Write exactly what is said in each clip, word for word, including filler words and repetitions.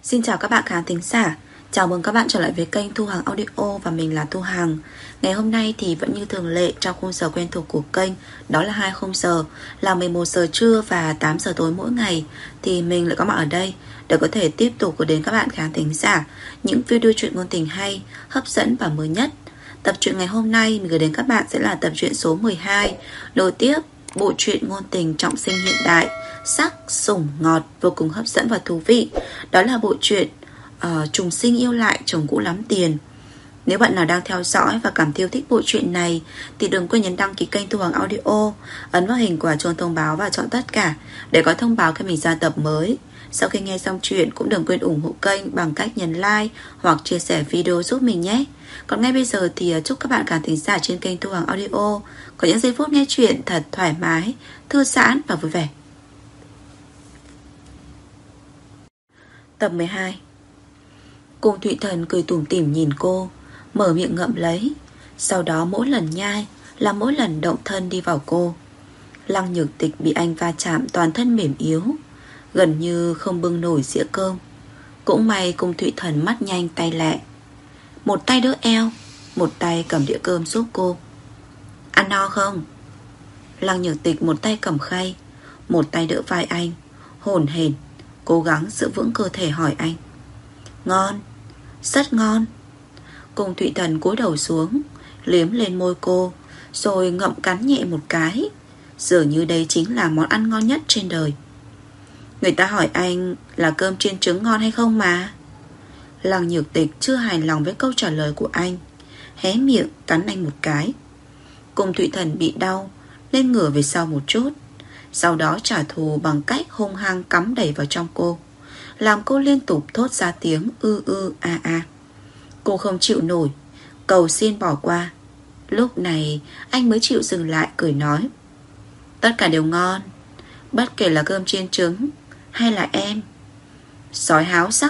Xin chào các bạn khán thính giả. Chào mừng các bạn trở lại với kênh Thu Hằng Audio và mình là Thu Hằng. Ngày hôm nay thì vẫn như thường lệ trong khung giờ quen thuộc của kênh, đó là hai khung giờ là mười một giờ trưa và tám giờ tối mỗi ngày, thì mình lại có mặt ở đây để có thể tiếp tục gửi đến các bạn khán thính giả những video truyện ngôn tình hay, hấp dẫn và mới nhất. Tập truyện ngày hôm nay mình gửi đến các bạn sẽ là tập truyện số mười hai, nối tiếp bộ truyện ngôn tình trọng sinh hiện đại, sắc, sủng, ngọt, vô cùng hấp dẫn và thú vị. Đó là bộ truyện uh, Trùng sinh yêu lại chồng cũ lắm tiền. Nếu bạn nào đang theo dõi và cảm yêu thích bộ truyện này thì đừng quên nhấn đăng ký kênh Thu Hằng Audio, ấn vào hình quả chuông thông báo và chọn tất cả để có thông báo khi mình ra tập mới. Sau khi nghe xong chuyện cũng đừng quên ủng hộ kênh bằng cách nhấn like hoặc chia sẻ video giúp mình nhé. Còn ngay bây giờ thì chúc các bạn khán thính giả trên kênh Thu Hằng Audio có những giây phút nghe chuyện thật thoải mái, thư giãn và vui vẻ. Tập mười hai. Cung Thụy Thần cười tủm tỉm nhìn cô, mở miệng ngậm lấy. Sau đó mỗi lần nhai là mỗi lần động thân đi vào cô. Lăng Nhược Tịch bị anh va chạm toàn thân mềm yếu, gần như không bưng nổi dĩa cơm. Cũng may Cung Thụy Thần mắt nhanh tay lẹ, một tay đỡ eo, một tay cầm đĩa cơm giúp cô. Ăn no không? Lăng Nhược Tịch một tay cầm khay, một tay đỡ vai anh, hổn hển cố gắng giữ vững cơ thể hỏi anh. Ngon, rất ngon. Cung Thụy Thần cúi đầu xuống, liếm lên môi cô, rồi ngậm cắn nhẹ một cái. Dường như đây chính là món ăn ngon nhất trên đời. Người ta hỏi anh là cơm chiên trứng ngon hay không mà. Lăng Nhược Tịch chưa hài lòng với câu trả lời của anh, hé miệng cắn anh một cái. Cung Thụy Thần bị đau nên ngửa về sau một chút, sau đó trả thù bằng cách hung hăng cắm đầy vào trong cô, làm cô liên tục thốt ra tiếng ư ư a a. Cô không chịu nổi, cầu xin bỏ qua. Lúc này anh mới chịu dừng lại, cười nói: tất cả đều ngon, bất kể là cơm chiên trứng hay là em. Sói háo sắc.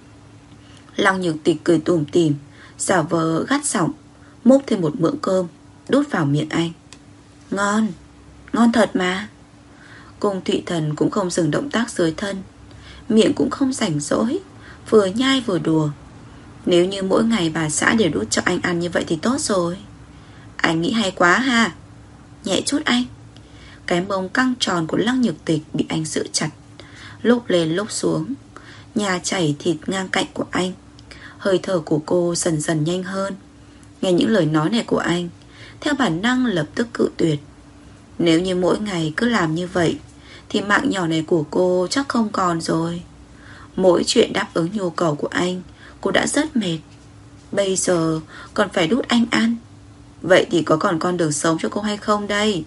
Lăng Nhược Tịch cười tủm tỉm, giả vờ gắt giọng, múc thêm một muỗng cơm đút vào miệng anh. Ngon, ngon thật mà. Cung Thụy Thần cũng không dừng động tác dưới thân, miệng cũng không rảnh rỗi, vừa nhai vừa đùa. Nếu như mỗi ngày bà xã đều đút cho anh ăn như vậy thì tốt rồi. Anh nghĩ hay quá ha. Nhẹ chút anh. Cái mông căng tròn của Lăng Nhược Tịch bị anh giữ chặt, lúc lên lúc xuống, nhà chảy thịt ngang cạnh của anh. Hơi thở của cô dần dần nhanh hơn. Nghe những lời nói này của anh, theo bản năng lập tức cự tuyệt. Nếu như mỗi ngày cứ làm như vậy thì mạng nhỏ này của cô chắc không còn rồi. Mỗi chuyện đáp ứng nhu cầu của anh, cô đã rất mệt. Bây giờ còn phải đút anh ăn. Vậy thì có còn con đường sống cho cô hay không đây?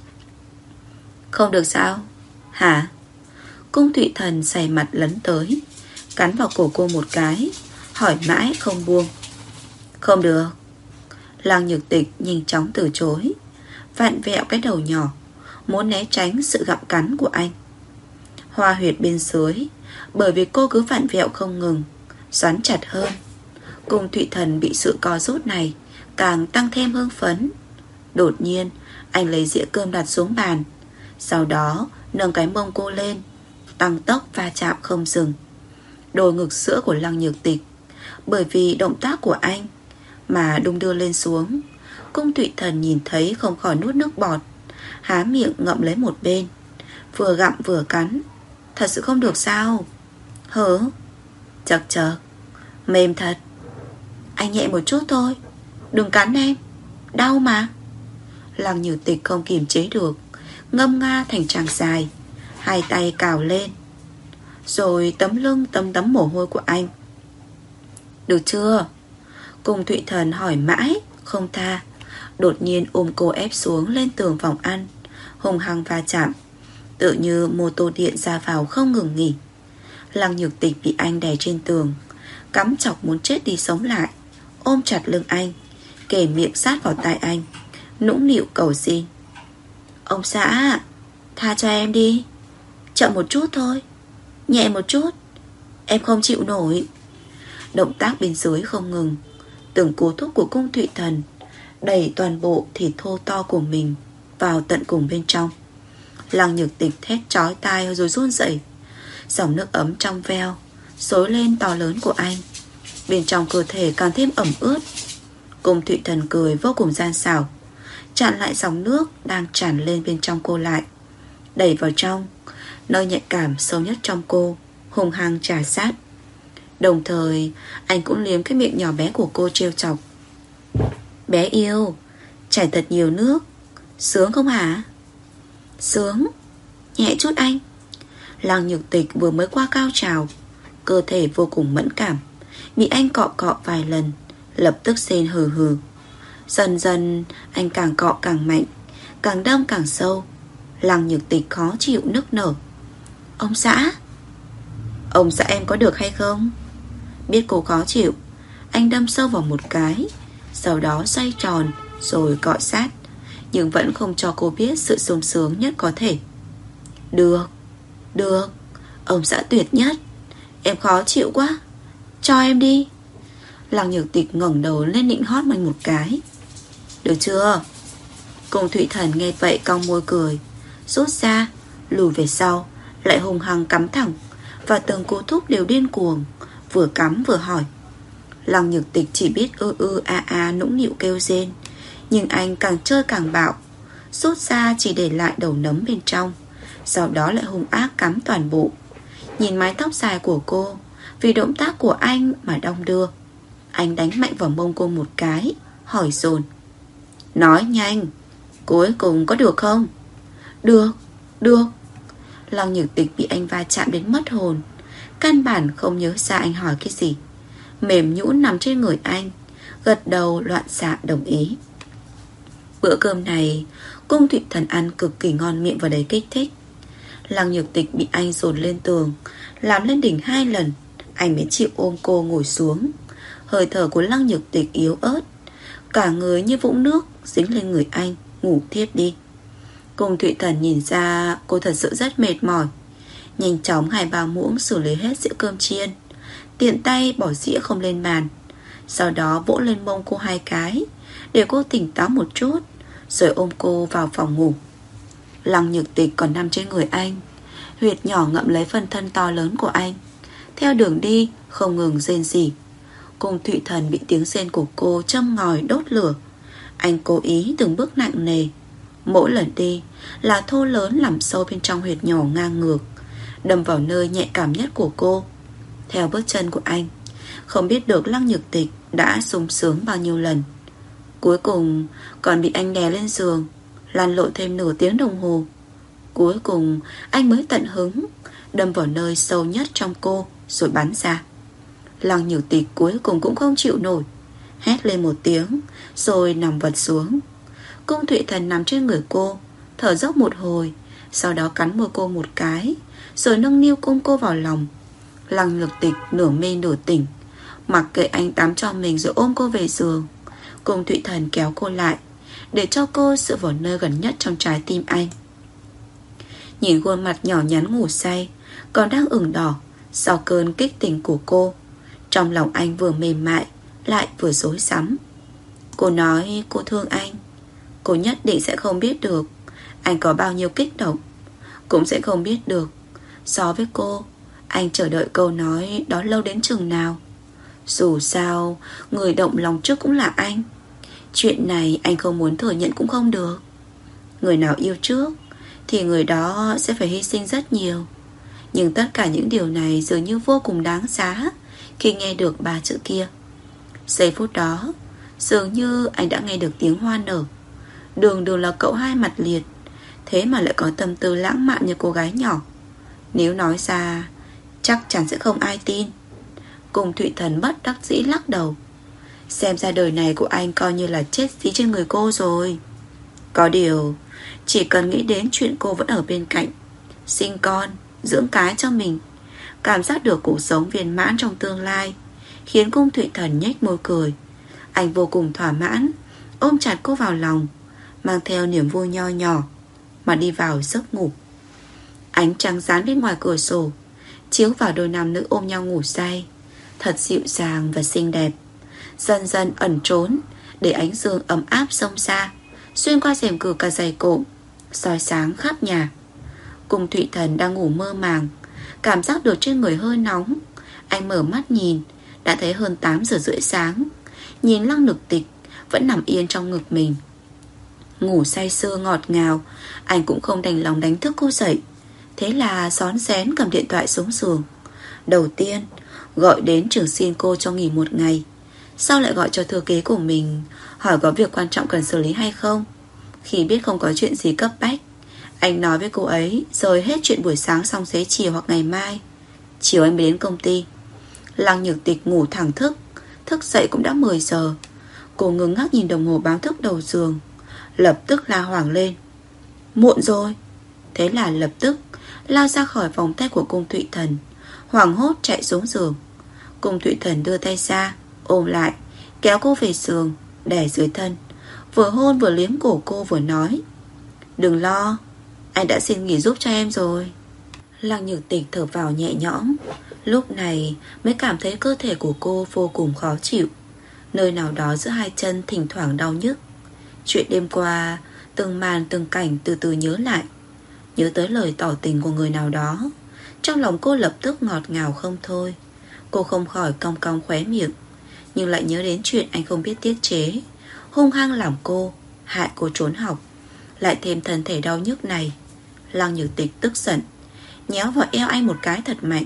Không được sao? Hả? Cung Thụy Thần sày mặt lấn tới, cắn vào cổ cô một cái, hỏi mãi không buông. Không được. Lăng Nhược Tịch nhanh chóng từ chối, vặn vẹo cái đầu nhỏ, muốn né tránh sự gặm cắn của anh. Hoa huyệt bên dưới, bởi vì cô cứ vặn vẹo không ngừng, xoắn chặt hơn. Cung Thụy Thần bị sự co rút này càng tăng thêm hưng phấn. Đột nhiên anh lấy dĩa cơm đặt xuống bàn, sau đó nâng cái mông cô lên, tăng tốc va chạm không dừng. Đôi ngực sữa của Lăng Nhược Tịch bởi vì động tác của anh mà đung đưa lên xuống. Cung Thụy Thần nhìn thấy không khỏi nuốt nước bọt, há miệng ngậm lấy một bên, vừa gặm vừa cắn. Thật sự không được sao? Hớ? Chật chật, mềm thật. Anh nhẹ một chút thôi, đừng cắn em, đau mà. Lăng Nhược Tịch không kiềm chế được, ngâm nga thành tràng dài, hai tay cào lên, rồi tấm lưng tấm tấm mồ hôi của anh. Được chưa? Cung Thụy Thần hỏi mãi không tha, đột nhiên ôm cô ép xuống lên tường phòng ăn, hùng hăng va chạm, tự như mô tô điện ra vào không ngừng nghỉ. Lăng Nhược Tịch bị anh đè trên tường, cắm chọc muốn chết đi sống lại, ôm chặt lưng anh, kề miệng sát vào tai anh, nũng nịu cầu xin. Ông xã, tha cho em đi, chậm một chút thôi, nhẹ một chút, em không chịu nổi. Động tác bên dưới không ngừng, từng cú thúc của Cung Thụy Thần đẩy toàn bộ thịt thô to của mình vào tận cùng bên trong. Lăng Nhược Tịch thét chói tai rồi run rẩy, dòng nước ấm trong veo xối lên to lớn của anh. Bên trong cơ thể càng thêm ẩm ướt. Cung Thụy Thần cười vô cùng gian xảo, chặn lại dòng nước đang tràn lên bên trong cô lại, đẩy vào trong, nơi nhạy cảm sâu nhất trong cô, hung hăng trà sát. Đồng thời anh cũng liếm cái miệng nhỏ bé của cô trêu chọc. Bé yêu, chảy thật nhiều nước, sướng không hả? Sướng, nhẹ chút anh. Lăng Nhược Tịch vừa mới qua cao trào, cơ thể vô cùng mẫn cảm, bị anh cọ cọ vài lần, lập tức rên hừ hừ. Dần dần anh càng cọ càng mạnh, càng đâm càng sâu. Lăng Nhược Tịch khó chịu nức nở. Ông xã, ông xã em có được hay không? Biết cô khó chịu, anh đâm sâu vào một cái, sau đó xoay tròn rồi cọ sát, nhưng vẫn không cho cô biết sự sung sướng nhất có thể. Được, được, ông xã tuyệt nhất. Em khó chịu quá, cho em đi. Lăng Nhược Tịch ngẩng đầu lên nịnh hót mình một cái. Được chưa? Cung Thụy Thần nghe vậy cong môi cười, rút ra, lùi về sau, lại hung hăng cắm thẳng, và từng cú thúc đều điên cuồng, vừa cắm vừa hỏi. Lăng Nhược Tịch chỉ biết ư ư a a nũng nịu kêu rên, nhưng anh càng chơi càng bạo, rút ra chỉ để lại đầu nấm bên trong, sau đó lại hung ác cắm toàn bộ. Nhìn mái tóc dài của cô, vì động tác của anh mà đong đưa. Anh đánh mạnh vào mông cô một cái, hỏi dồn. Nói nhanh, cuối cùng có được không? Được, được. Lăng Nhược Tịch bị anh va chạm đến mất hồn, căn bản không nhớ ra anh hỏi cái gì, mềm nhũn nằm trên người anh, gật đầu loạn xạ đồng ý. Bữa cơm này Cung Thụy Thần ăn cực kỳ ngon miệng và đầy kích thích. Lăng Nhược Tịch bị anh dồn lên tường, làm lên đỉnh hai lần, anh mới chịu ôm cô ngồi xuống. Hơi thở của Lăng Nhược Tịch yếu ớt, cả người như vũng nước dính lên người anh, ngủ thiếp đi. Cung Thụy Thần nhìn ra cô thật sự rất mệt mỏi, nhanh chóng hai ba muỗng xử lý hết dĩa cơm chiên, tiện tay bỏ dĩa không lên bàn, sau đó vỗ lên mông cô hai cái để cô tỉnh táo một chút, rồi ôm cô vào phòng ngủ. Lăng Nhược Tịch còn nằm trên người anh, huyệt nhỏ ngậm lấy phần thân to lớn của anh, theo đường đi không ngừng rên rỉ. Cung Thụy Thần bị tiếng rên của cô châm ngòi đốt lửa. Anh cố ý từng bước nặng nề, mỗi lần đi là thô lớn làm sâu bên trong huyệt nhỏ ngang ngược, đâm vào nơi nhạy cảm nhất của cô. Theo bước chân của anh, không biết được Lăng Nhược Tịch đã sung sướng bao nhiêu lần. Cuối cùng còn bị anh đè lên giường, lăn lộn thêm nửa tiếng đồng hồ. Cuối cùng anh mới tận hứng, đâm vào nơi sâu nhất trong cô rồi bắn ra. Lăng Nhược Tịch cuối cùng cũng không chịu nổi, hét lên một tiếng rồi nằm vật xuống. Cung Thụy Thần nằm trên người cô, thở dốc một hồi, sau đó cắn môi cô một cái, rồi nâng niu ôm cô vào lòng. Lăng Nhược Tịch nửa mê nửa tỉnh, mặc kệ anh tắm cho mình rồi ôm cô về giường. Cung Thụy Thần kéo cô lại, để cho cô dựa vào nơi gần nhất trong trái tim anh. Nhìn khuôn mặt nhỏ nhắn ngủ say, còn đang ửng đỏ sau cơn kích tình của cô, trong lòng anh vừa mềm mại lại vừa rối rắm. Cô nói cô thương anh, cô nhất định sẽ không biết được anh có bao nhiêu kích động, cũng sẽ không biết được so với cô anh chờ đợi câu nói đó lâu đến chừng nào. Dù sao người động lòng trước cũng là anh. Chuyện này anh không muốn thừa nhận cũng không được. Người nào yêu trước thì người đó sẽ phải hy sinh rất nhiều. Nhưng tất cả những điều này dường như vô cùng đáng giá khi nghe được ba chữ kia. Giây phút đó dường như anh đã nghe được tiếng hoa nở. Đường đường là cậu hai mặt liệt, thế mà lại có tâm tư lãng mạn như cô gái nhỏ. Nếu nói ra chắc chắn sẽ không ai tin. Cung Thụy Thần bất đắc dĩ lắc đầu. Xem ra đời này của anh coi như là chết dí trên người cô rồi. Có điều chỉ cần nghĩ đến chuyện cô vẫn ở bên cạnh, sinh con, dưỡng cái cho mình, cảm giác được cuộc sống viên mãn trong tương lai, khiến Cung Thụy Thần nhếch môi cười. Anh vô cùng thỏa mãn, ôm chặt cô vào lòng, mang theo niềm vui nho nhỏ mà đi vào giấc ngủ. Ánh trăng rán bên ngoài cửa sổ chiếu vào đôi nam nữ ôm nhau ngủ say, thật dịu dàng và xinh đẹp. Dần dần ẩn trốn để ánh dương ấm áp xông xa, xuyên qua rèm cửa cả dày cộm, soi sáng khắp nhà. Cung Thụy Thần đang ngủ mơ màng, cảm giác được trên người hơi nóng. Anh mở mắt nhìn, đã thấy hơn tám giờ rưỡi sáng. Nhìn Lăng Nhược Tịch vẫn nằm yên trong ngực mình, ngủ say sưa ngọt ngào. Anh cũng không đành lòng đánh thức cô dậy. Thế là xón xén cầm điện thoại xuống giường. Đầu tiên gọi đến trường xin cô cho nghỉ một ngày, sau lại gọi cho thư ký của mình, hỏi có việc quan trọng cần xử lý hay không. Khi biết không có chuyện gì cấp bách, anh nói với cô ấy rồi hết chuyện buổi sáng xong xế chiều hoặc ngày mai. Chiều anh mới đến công ty. Lăng Nhược Tịch ngủ thẳng thức. Thức dậy cũng đã mười giờ. Cô ngơ ngác nhìn đồng hồ báo thức đầu giường, lập tức la hoảng lên: muộn rồi. Thế là lập tức lao ra khỏi vòng tay của Cung Thụy Thần, hoảng hốt chạy xuống giường. Cung Thụy Thần đưa tay ra ôm lại, kéo cô về giường, đè dưới thân, vừa hôn vừa liếm cổ cô vừa nói: đừng lo, anh đã xin nghỉ giúp cho em rồi. Lăng Nhược Tịch thở vào nhẹ nhõm. Lúc này mới cảm thấy cơ thể của cô vô cùng khó chịu. Nơi nào đó giữa hai chân thỉnh thoảng đau nhức. Chuyện đêm qua, từng màn từng cảnh từ từ nhớ lại. Nhớ tới lời tỏ tình của người nào đó, trong lòng cô lập tức ngọt ngào không thôi. Cô không khỏi cong cong khóe miệng, nhưng lại nhớ đến chuyện anh không biết tiết chế, hung hăng làm cô, hại cô trốn học, lại thêm thân thể đau nhức này. Lăng Nhược Tịch tức giận nhéo vào eo anh một cái thật mạnh.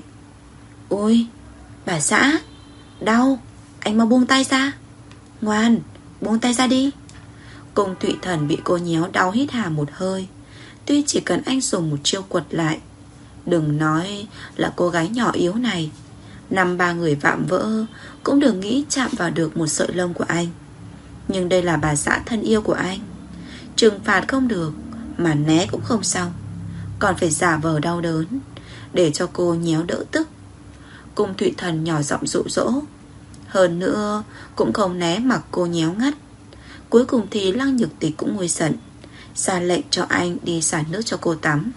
Ôi, bà xã, đau, anh mau buông tay ra. Ngoan, buông tay ra đi. Cung Thụy Thần bị cô nhéo đau hít hà một hơi. Tuy chỉ cần anh dùng một chiêu quật lại, đừng nói là cô gái nhỏ yếu này, năm ba người vạm vỡ cũng đừng nghĩ chạm vào được một sợi lông của anh. Nhưng đây là bà xã thân yêu của anh, trừng phạt không được, mà né cũng không xong, còn phải giả vờ đau đớn để cho cô nhéo đỡ tức. Cung Thụy Thần nhỏ giọng dụ dỗ. Hơn nữa cũng không né mặc cô nhéo ngắt. Cuối cùng thì Lăng Nhược Tịch cũng nguôi giận, ra lệnh cho anh đi xả nước cho cô tắm.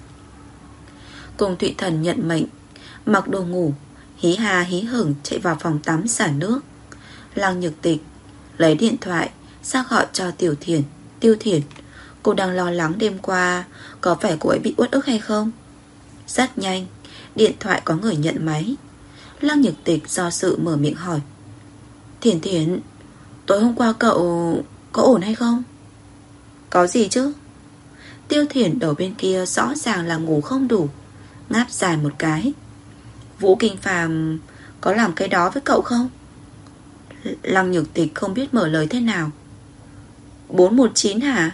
Cung Thụy Thần nhận mệnh, mặc đồ ngủ, hí hà hí hửng chạy vào phòng tắm xả nước. Lăng Nhược Tịch lấy điện thoại ra gọi cho Tiểu Thiển. Tiêu Thiển, cô đang lo lắng đêm qua có phải cô ấy bị uất ức hay không. Rất nhanh, điện thoại có người nhận máy. Lăng Nhược Tịch do sự mở miệng hỏi: Thiển Thiển, tối hôm qua cậu có ổn hay không? Có gì chứ? Tiêu Thiển đầu bên kia rõ ràng là ngủ không đủ, ngáp dài một cái. Vũ Kinh Phàm có làm cái đó với cậu không? Lăng Nhược Tịch không biết mở lời thế nào. Bốn một chín hả?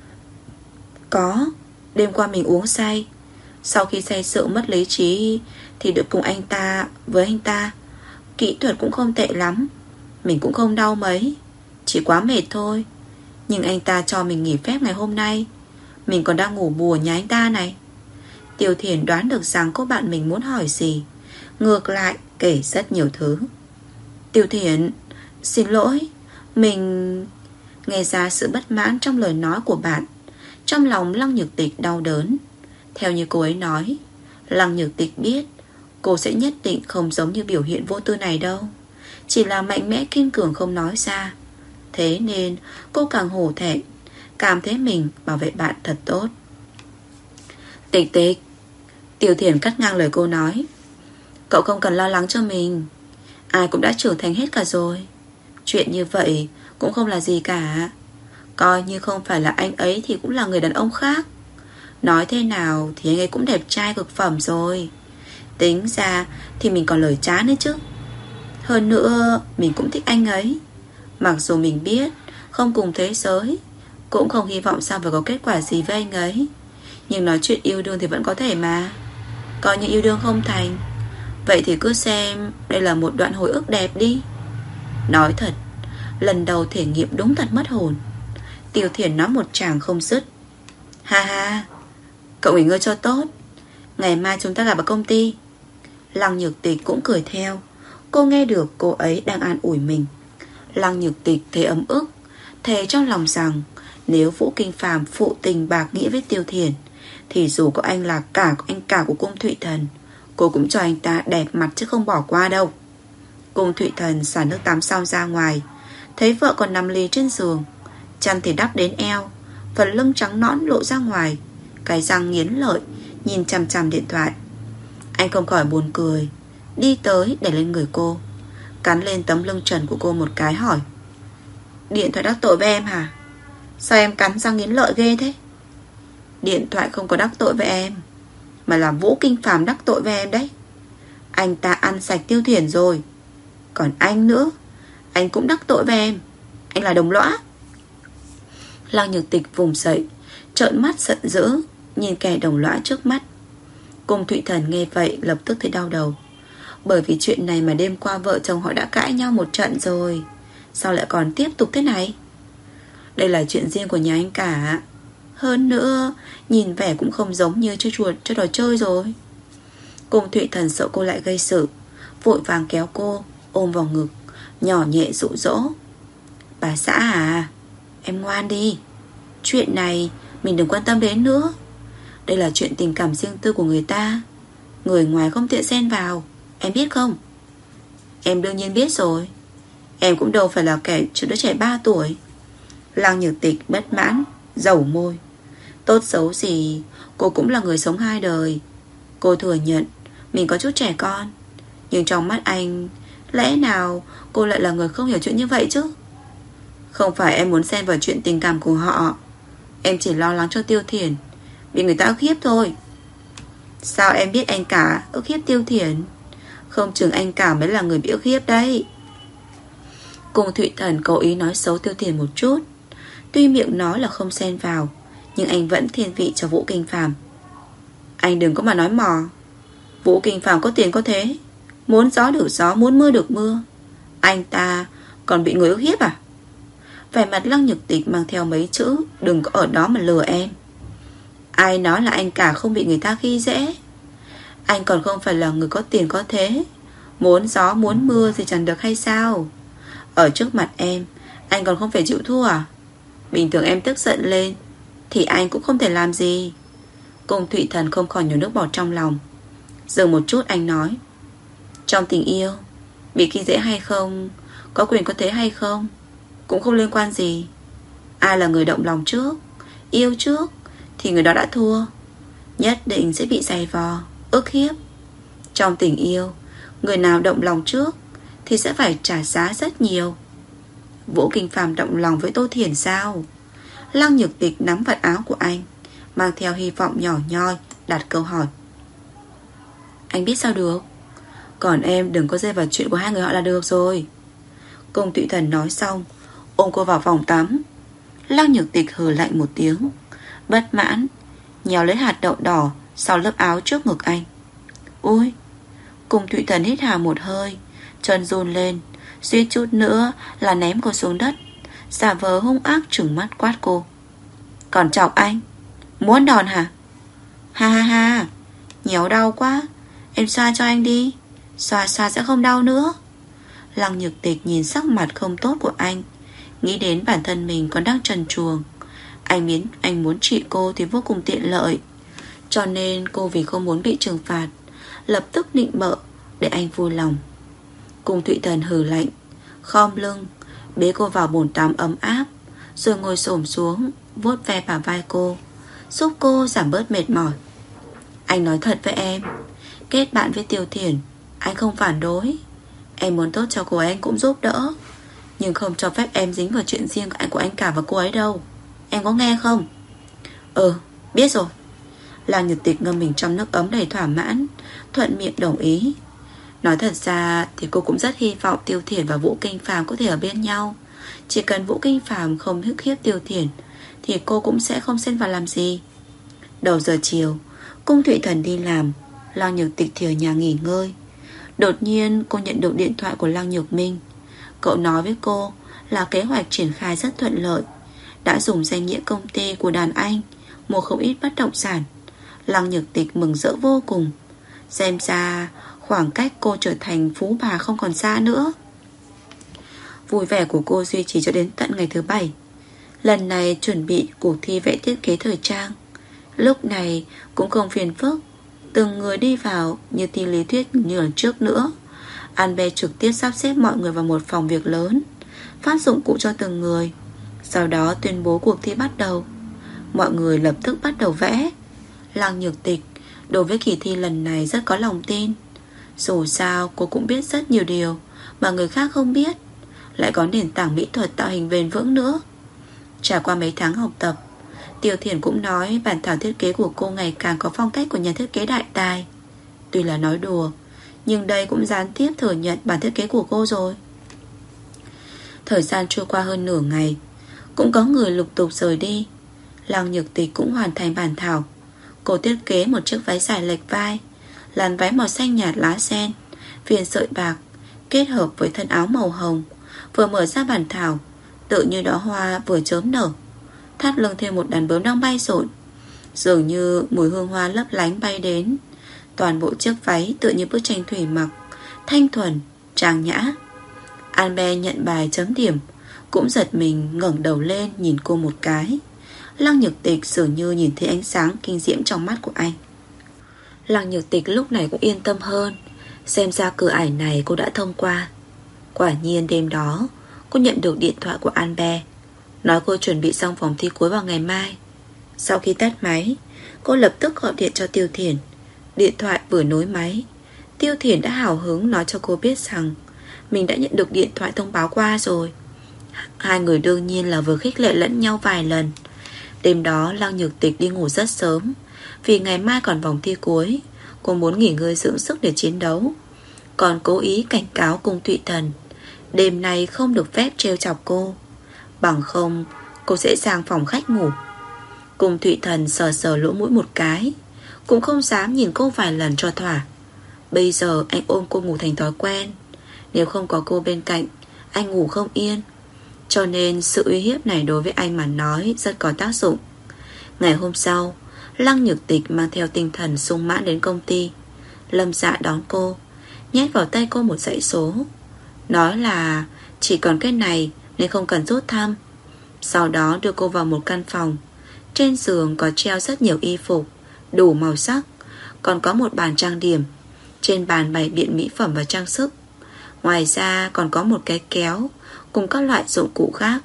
Có. Đêm qua mình uống say, sau khi say rượu mất lý trí thì được cùng anh ta. Với anh ta kỹ thuật cũng không tệ lắm, mình cũng không đau mấy, chỉ quá mệt thôi. Nhưng anh ta cho mình nghỉ phép ngày hôm nay, mình còn đang ngủ bù ở nhà anh ta này. Tiêu Thiển đoán được rằng cô bạn mình muốn hỏi gì, ngược lại kể rất nhiều thứ. Tiêu Thiển, xin lỗi, mình... Nghe ra sự bất mãn trong lời nói của bạn, trong lòng Lăng Nhược Tịch đau đớn. Theo như cô ấy nói, Lăng Nhược Tịch biết cô sẽ nhất định không giống như biểu hiện vô tư này đâu, chỉ là mạnh mẽ kiên cường không nói ra. Thế nên cô càng hổ thẹn, cảm thấy mình bảo vệ bạn thật tốt. Tịch Tịch, Tiêu Thiển cắt ngang lời cô nói, cậu không cần lo lắng cho mình, ai cũng đã trưởng thành hết cả rồi. Chuyện như vậy cũng không là gì cả. Coi như không phải là anh ấy thì cũng là người đàn ông khác. Nói thế nào thì anh ấy cũng đẹp trai cực phẩm rồi. Tính ra thì mình còn lời trá nữa chứ. Hơn nữa mình cũng thích anh ấy. Mặc dù mình biết không cùng thế giới, cũng không hy vọng sao phải có kết quả gì với anh ấy, nhưng nói chuyện yêu đương thì vẫn có thể mà. Coi như yêu đương không thành, vậy thì cứ xem đây là một đoạn hồi ức đẹp đi. Nói thật, lần đầu thể nghiệm đúng thật mất hồn. Tiêu Thiển nói một tràng không dứt. Ha ha, cậu nghỉ ngơi cho tốt, ngày mai chúng ta gặp ở công ty. Lăng Nhược Tịch cũng cười theo. Cô nghe được cô ấy đang an ủi mình. Lăng Nhược Tịch thấy ấm ức, thề trong lòng rằng nếu Vũ Kinh Phàm phụ tình bạc nghĩa với Tiêu Thiển thì dù có anh là cả anh cả của Cung Thụy Thần, cô cũng cho anh ta đẹp mặt chứ không bỏ qua đâu. Cung Thụy Thần xả nước tắm xong ra ngoài, thấy vợ còn nằm lì trên giường, chăn thì đắp đến eo, phần lưng trắng nõn lộ ra ngoài, cái răng nghiến lợi nhìn chằm chằm điện thoại. Anh không khỏi buồn cười, đi tới để lên người cô, cắn lên tấm lưng trần của cô một cái hỏi: Điện thoại đắc tội với em hả? Sao em cắn răng nghiến lợi ghê thế? Điện thoại không có đắc tội với em, mà là Vũ Kinh Phàm đắc tội với em đấy. Anh ta ăn sạch Tiêu Thiển rồi. Còn anh nữa, anh cũng đắc tội với em. Anh là đồng lõa. Lăng Nhược Tịch vùng dậy, trợn mắt giận dữ nhìn kẻ đồng lõa trước mắt. Cung Thụy Thần nghe vậy lập tức thấy đau đầu. Bởi vì chuyện này mà đêm qua vợ chồng họ đã cãi nhau một trận rồi, sao lại còn tiếp tục thế này? Đây là chuyện riêng của nhà anh cả. Hơn nữa, nhìn vẻ cũng không giống như chơi chuột chơi trò chơi rồi. Cung Thụy Thần sợ cô lại gây sự, vội vàng kéo cô ôm vào ngực, nhỏ nhẹ dụ dỗ: Bà xã à, em ngoan đi. Chuyện này mình đừng quan tâm đến nữa. Đây là chuyện tình cảm riêng tư của người ta, người ngoài không tiện xen vào, em biết không? Em đương nhiên biết rồi. Em cũng đâu phải là kẻ cho đứa trẻ ba tuổi. Lăng Nhược Tịch bất mãn dầu môi. Tốt xấu gì cô cũng là người sống hai đời. Cô thừa nhận mình có chút trẻ con, nhưng trong mắt anh, lẽ nào cô lại là người không hiểu chuyện như vậy chứ? Không phải em muốn xen vào chuyện tình cảm của họ, em chỉ lo lắng cho Tiêu Thiển bị người ta ức hiếp thôi. Sao em biết anh cả ức hiếp Tiêu Thiển? Không chừng anh cả mới là người bị ức hiếp đấy. Cung Thụy Thần cố ý nói xấu Tiêu Thiển một chút. Tuy miệng nói là không xen vào, nhưng anh vẫn thiên vị cho Vũ Kinh Phàm. Anh đừng có mà nói mò. Vũ Kinh Phàm có tiền có thế, muốn gió được gió, muốn mưa được mưa. Anh ta còn bị người ức hiếp à? Vẻ mặt Lăng Nhược Tịch mang theo mấy chữ đừng có ở đó mà lừa em. Ai nói là anh cả không bị người ta khi dễ? Anh còn không phải là người có tiền có thế, muốn gió muốn mưa thì chẳng được hay sao? Ở trước mặt em, anh còn không phải chịu thua à? Bình thường em tức giận lên thì anh cũng không thể làm gì. Cung Thụy Thần không khỏi nhổ nước bọt trong lòng. Dừng một chút anh nói: Trong tình yêu, bị khi dễ hay không, có quyền có thế hay không, cũng không liên quan gì. Ai là người động lòng trước, yêu trước, thì người đó đã thua, nhất định sẽ bị giày vò, ức hiếp. Trong tình yêu, người nào động lòng trước thì sẽ phải trả giá rất nhiều. Vũ Kinh Phàm động lòng với Tô Thiển sao? Lăng Nhược Tịch nắm vạt áo của anh, mang theo hy vọng nhỏ nhoi đặt câu hỏi. Anh biết sao được? Còn em đừng có rơi vào chuyện của hai người họ là được rồi. Cung Thụy Thần nói xong, ôm cô vào phòng tắm. Lăng Nhược Tịch hừ lạnh một tiếng, bất mãn nhéo lấy hạt đậu đỏ sau lớp áo trước ngực anh. Ôi! Cung Thụy Thần hít hà một hơi, chân run lên, suýt chút nữa là ném cô xuống đất, giả vờ hung ác trừng mắt quát cô. Còn chọc anh? Muốn đòn hả? Ha ha ha! Nhéo đau quá, em xoa cho anh đi, xoa xoa sẽ không đau nữa. Lăng Nhược Tịch nhìn sắc mặt không tốt của anh, nghĩ đến bản thân mình còn đang trần truồng. Anh biến anh muốn trị cô thì vô cùng tiện lợi, cho nên cô vì không muốn bị trừng phạt, lập tức nịnh bợ để anh vui lòng. Cung Thụy Thần hừ lạnh, khom lưng bế cô vào bồn tắm ấm áp, rồi ngồi xổm xuống vuốt ve bả vai cô, giúp cô giảm bớt mệt mỏi. Anh nói thật với em, kết bạn với Tiêu Thiển anh không phản đối. Em muốn tốt cho cô ấy anh cũng giúp đỡ, nhưng không cho phép em dính vào chuyện riêng của anh, của anh cả và cô ấy đâu. Em có nghe không? Ừ, biết rồi. Lăng Nhược Tịch ngâm mình trong nước ấm đầy thỏa mãn, thuận miệng đồng ý. Nói thật ra thì cô cũng rất hy vọng Tiêu Thiển và Vũ Kinh Phàm có thể ở bên nhau. Chỉ cần Vũ Kinh Phàm không ức hiếp Tiêu Thiển thì cô cũng sẽ không xen vào làm gì. Đầu giờ chiều, Cung Thụy Thần đi làm, Lăng Nhược Tịch thì ở nhà nghỉ ngơi. Đột nhiên cô nhận được điện thoại của Lăng Nhược Minh. Cậu nói với cô là kế hoạch triển khai rất thuận lợi, đã dùng danh nghĩa công ty của đàn anh mua không ít bất động sản. Lăng Nhược Tịch mừng rỡ vô cùng. Xem ra khoảng cách cô trở thành phú bà không còn xa nữa. Vui vẻ của cô duy trì cho đến tận ngày thứ bảy. Lần này chuẩn bị cuộc thi vẽ thiết kế thời trang. Lúc này cũng không phiền phức, từng người đi vào như thi lý thuyết như lần trước nữa. Anbe trực tiếp sắp xếp mọi người vào một phòng việc lớn, phát dụng cụ cho từng người, sau đó tuyên bố cuộc thi bắt đầu. Mọi người lập tức bắt đầu vẽ. Lăng Nhược Tịch đối với kỳ thi lần này rất có lòng tin. Dù sao cô cũng biết rất nhiều điều mà người khác không biết, lại có nền tảng mỹ thuật tạo hình bền vững nữa. Trải qua mấy tháng học tập, Tiêu Thiển cũng nói bản thảo thiết kế của cô ngày càng có phong cách của nhà thiết kế đại tài. Tuy là nói đùa, nhưng đây cũng gián tiếp thừa nhận bản thiết kế của cô rồi. Thời gian trôi qua hơn nửa ngày, cũng có người lục tục rời đi. Lăng Nhược Tịch cũng hoàn thành bản thảo. Cô thiết kế một chiếc váy dài lệch vai, làn váy màu xanh nhạt lá sen, viền sợi bạc, kết hợp với thân áo màu hồng. Vừa mở ra bản thảo, tự như đóa hoa vừa chớm nở, thắt lưng thêm một đàn bướm đang bay rộn. Dường như mùi hương hoa lấp lánh bay đến. Toàn bộ chiếc váy tựa như bức tranh thủy mặc, thanh thuần, trang nhã. Albert nhận bài chấm điểm, cũng giật mình ngẩng đầu lên nhìn cô một cái. Lăng Nhược Tịch dường như nhìn thấy ánh sáng kinh diễm trong mắt của anh. Lăng Nhược Tịch lúc này cũng yên tâm hơn. Xem ra cửa ải này cô đã thông qua. Quả nhiên đêm đó cô nhận được điện thoại của Albert, nói cô chuẩn bị xong vòng thi cuối vào ngày mai. Sau khi tắt máy, cô lập tức gọi điện cho Tiêu Thiển. Điện thoại vừa nối máy, Tiêu Thiển đã hào hứng nói cho cô biết rằng mình đã nhận được điện thoại thông báo qua rồi. Hai người đương nhiên là vừa khích lệ lẫn nhau vài lần. Đêm đó Lăng Nhược Tịch đi ngủ rất sớm, vì ngày mai còn vòng thi cuối. Cô muốn nghỉ ngơi dưỡng sức để chiến đấu, còn cố ý cảnh cáo Cung Thụy Thần đêm nay không được phép trêu chọc cô, bằng không cô sẽ sang phòng khách ngủ. Cung Thụy Thần sờ sờ lỗ mũi một cái, cũng không dám nhìn cô vài lần cho thỏa. Bây giờ anh ôm cô ngủ thành thói quen. Nếu không có cô bên cạnh, anh ngủ không yên. Cho nên sự uy hiếp này đối với anh mà nói rất có tác dụng. Ngày hôm sau, Lăng Nhược Tịch mang theo tinh thần sung mãn đến công ty. Lâm Dạ đón cô, nhét vào tay cô một dãy số, nói là chỉ còn cái này nên không cần rút thăm. Sau đó đưa cô vào một căn phòng. Trên giường có treo rất nhiều y phục đủ màu sắc, còn có một bàn trang điểm. Trên bàn bày biện mỹ phẩm và trang sức. Ngoài ra còn có một cái kéo cùng các loại dụng cụ khác.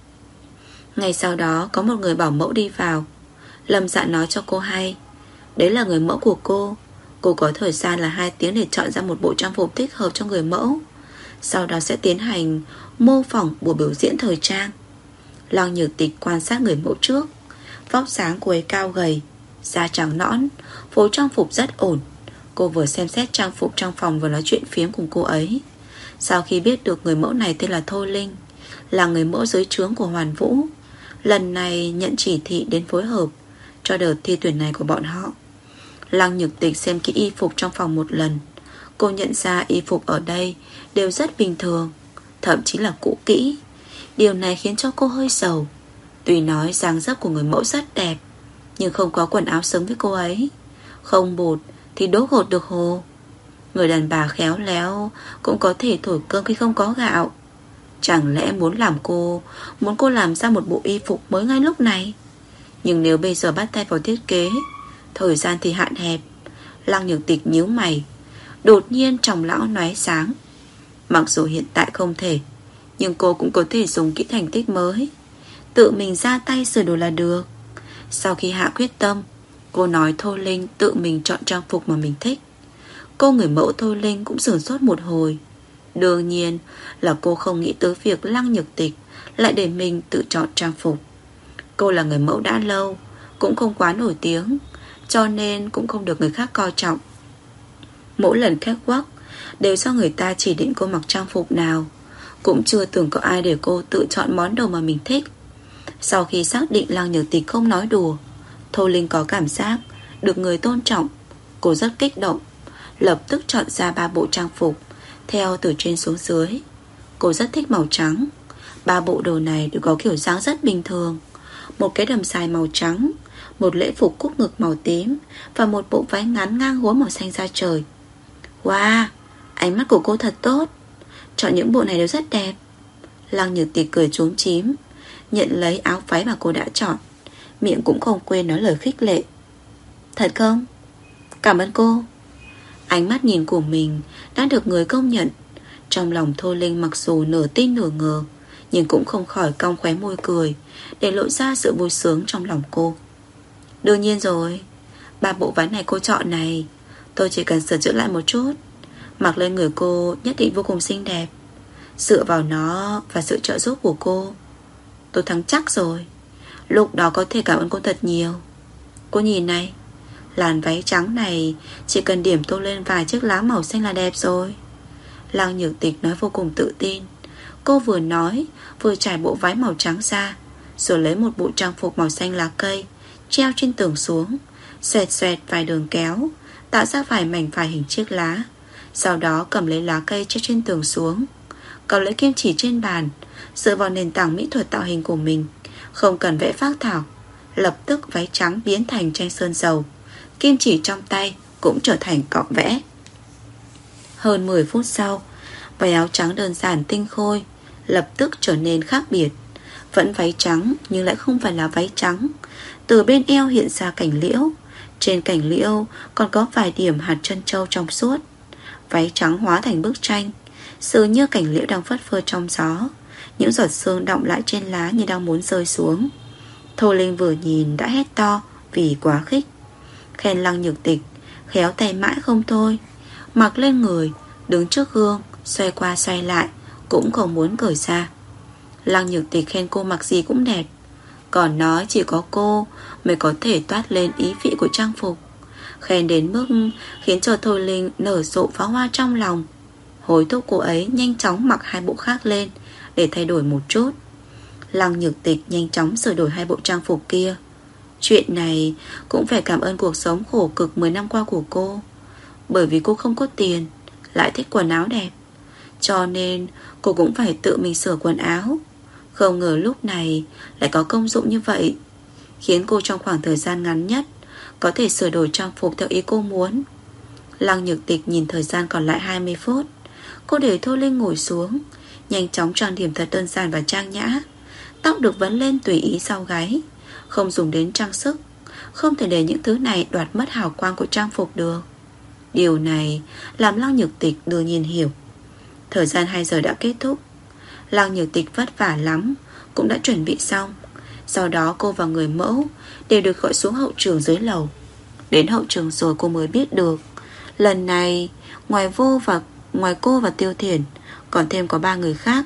Ngày sau đó có một người bảo mẫu đi vào. Lâm Dạ nói cho cô hay, đấy là người mẫu của cô. Cô có thời gian là hai tiếng để chọn ra một bộ trang phục thích hợp cho người mẫu. Sau đó sẽ tiến hành mô phỏng buổi biểu diễn thời trang. Lăng Nhược Tịch quan sát người mẫu trước. Vóc dáng cô ấy cao gầy, da trắng nõn, phối trang phục rất ổn. Cô vừa xem xét trang phục trong phòng vừa nói chuyện phiếm cùng cô ấy. Sau khi biết được người mẫu này tên là Thôi Linh, là người mẫu dưới trướng của Hoàn Vũ, lần này nhận chỉ thị đến phối hợp cho đợt thi tuyển này của bọn họ. Lăng Nhược Tịch xem kỹ y phục trong phòng một lần. Cô nhận ra y phục ở đây đều rất bình thường, thậm chí là cũ kỹ. Điều này khiến cho cô hơi sầu. Tuy nói dáng dấp của người mẫu rất đẹp, nhưng không có quần áo xứng với cô ấy. Không bột thì đốt gột được hồ. Người đàn bà khéo léo cũng có thể thổi cơm khi không có gạo. Chẳng lẽ muốn làm cô Muốn cô làm ra một bộ y phục mới ngay lúc này? Nhưng nếu bây giờ bắt tay vào thiết kế, thời gian thì hạn hẹp. Lăng Nhược Tịch nhíu mày. Đột nhiên trong lão lóe sáng. Mặc dù hiện tại không thể, nhưng cô cũng có thể dùng kỹ thành tích mới, tự mình ra tay sửa đổi là được. Sau khi hạ quyết tâm, cô nói Thôi Linh tự mình chọn trang phục mà mình thích. Cô người mẫu Thôi Linh cũng sửng sốt một hồi. Đương nhiên là cô không nghĩ tới việc Lăng Nhược Tịch lại để mình tự chọn trang phục. Cô là người mẫu đã lâu, cũng không quá nổi tiếng, cho nên cũng không được người khác coi trọng. Mỗi lần catwalk đều do người ta chỉ định cô mặc trang phục nào. Cũng chưa từng có ai để cô tự chọn món đồ mà mình thích. Sau khi xác định Lăng Nhược Tịch không nói đùa, Thôi Linh có cảm giác được người tôn trọng. Cô rất kích động, lập tức chọn ra ba bộ trang phục theo từ trên xuống dưới. Cô rất thích màu trắng. Ba bộ đồ này đều có kiểu dáng rất bình thường. Một cái đầm dài màu trắng, một lễ phục cúc ngực màu tím, và một bộ váy ngắn ngang gối màu xanh da trời. Wow, ánh mắt của cô thật tốt. Chọn những bộ này đều rất đẹp. Lăng Nhược Tịch cười trúng chím, nhận lấy áo váy mà cô đã chọn, miệng cũng không quên nói lời khích lệ. Thật không? Cảm ơn cô. Ánh mắt nhìn của mình đã được người công nhận. Trong lòng Thôi Linh mặc dù nửa tin nửa ngờ, nhưng cũng không khỏi cong khóe môi cười, để lộ ra sự vui sướng trong lòng cô. Đương nhiên rồi, ba bộ váy này cô chọn này, tôi chỉ cần sửa chữa lại một chút. Mặc lên người cô nhất định vô cùng xinh đẹp. Dựa vào nó và sự trợ giúp của cô, tôi thắng chắc rồi. Lúc đó có thể cảm ơn cô thật nhiều. Cô nhìn này, làn váy trắng này chỉ cần điểm tô lên vài chiếc lá màu xanh là đẹp rồi. Lăng Nhược Tịch nói vô cùng tự tin. Cô vừa nói vừa trải bộ váy màu trắng ra, rồi lấy một bộ trang phục màu xanh lá cây treo trên tường xuống, xoẹt xoẹt vài đường kéo, tạo ra vài mảnh vài hình chiếc lá. Sau đó cầm lấy lá cây treo trên tường xuống, cầm lấy kim chỉ trên bàn, dựa vào nền tảng mỹ thuật tạo hình của mình, không cần vẽ phác thảo, lập tức váy trắng biến thành tranh sơn dầu. Kim chỉ trong tay cũng trở thành cọ vẽ. Hơn mười phút sau, váy áo trắng đơn giản tinh khôi lập tức trở nên khác biệt. Vẫn váy trắng nhưng lại không phải là váy trắng. Từ bên eo hiện ra cành liễu, trên cành liễu còn có vài điểm hạt trân châu trong suốt. Váy trắng hóa thành bức tranh, dường như cành liễu đang phất phơ trong gió, những giọt sương đọng lại trên lá như đang muốn rơi xuống. Thôi Linh vừa nhìn đã hét to vì quá khích, khen Lăng Nhược Tịch khéo tay mãi không thôi. Mặc lên người, đứng trước gương, xoay qua xoay lại, cũng không muốn cởi ra. Lăng Nhược Tịch khen cô mặc gì cũng đẹp, còn nói chỉ có cô mới có thể toát lên ý vị của trang phục. Khen đến mức khiến cho Thôi Linh nở rộ pháo hoa trong lòng. Hối thúc cô ấy nhanh chóng mặc hai bộ khác lên để thay đổi một chút. Lăng Nhược Tịch nhanh chóng sửa đổi hai bộ trang phục kia. Chuyện này cũng phải cảm ơn cuộc sống khổ cực mười năm qua của cô. Bởi vì cô không có tiền, lại thích quần áo đẹp, cho nên cô cũng phải tự mình sửa quần áo. Không ngờ lúc này lại có công dụng như vậy, khiến cô trong khoảng thời gian ngắn nhất có thể sửa đổi trang phục theo ý cô muốn. Lăng Nhược Tịch nhìn thời gian còn lại hai mươi phút. Cô để Thôi Linh ngồi xuống, nhanh chóng trang điểm thật đơn giản và trang nhã. Tóc được vấn lên tùy ý sau gáy, không dùng đến trang sức. Không thể để những thứ này đoạt mất hào quang của trang phục được. Điều này làm Lăng Nhược Tịch đương nhiên hiểu. Thời gian hai giờ đã kết thúc. Lăng Nhược Tịch vất vả lắm cũng đã chuẩn bị xong. Sau đó cô và người mẫu đều được gọi xuống hậu trường dưới lầu. Đến hậu trường rồi cô mới biết được, lần này ngoài vô và ngoài cô và Tiêu Thiển còn thêm có ba người khác.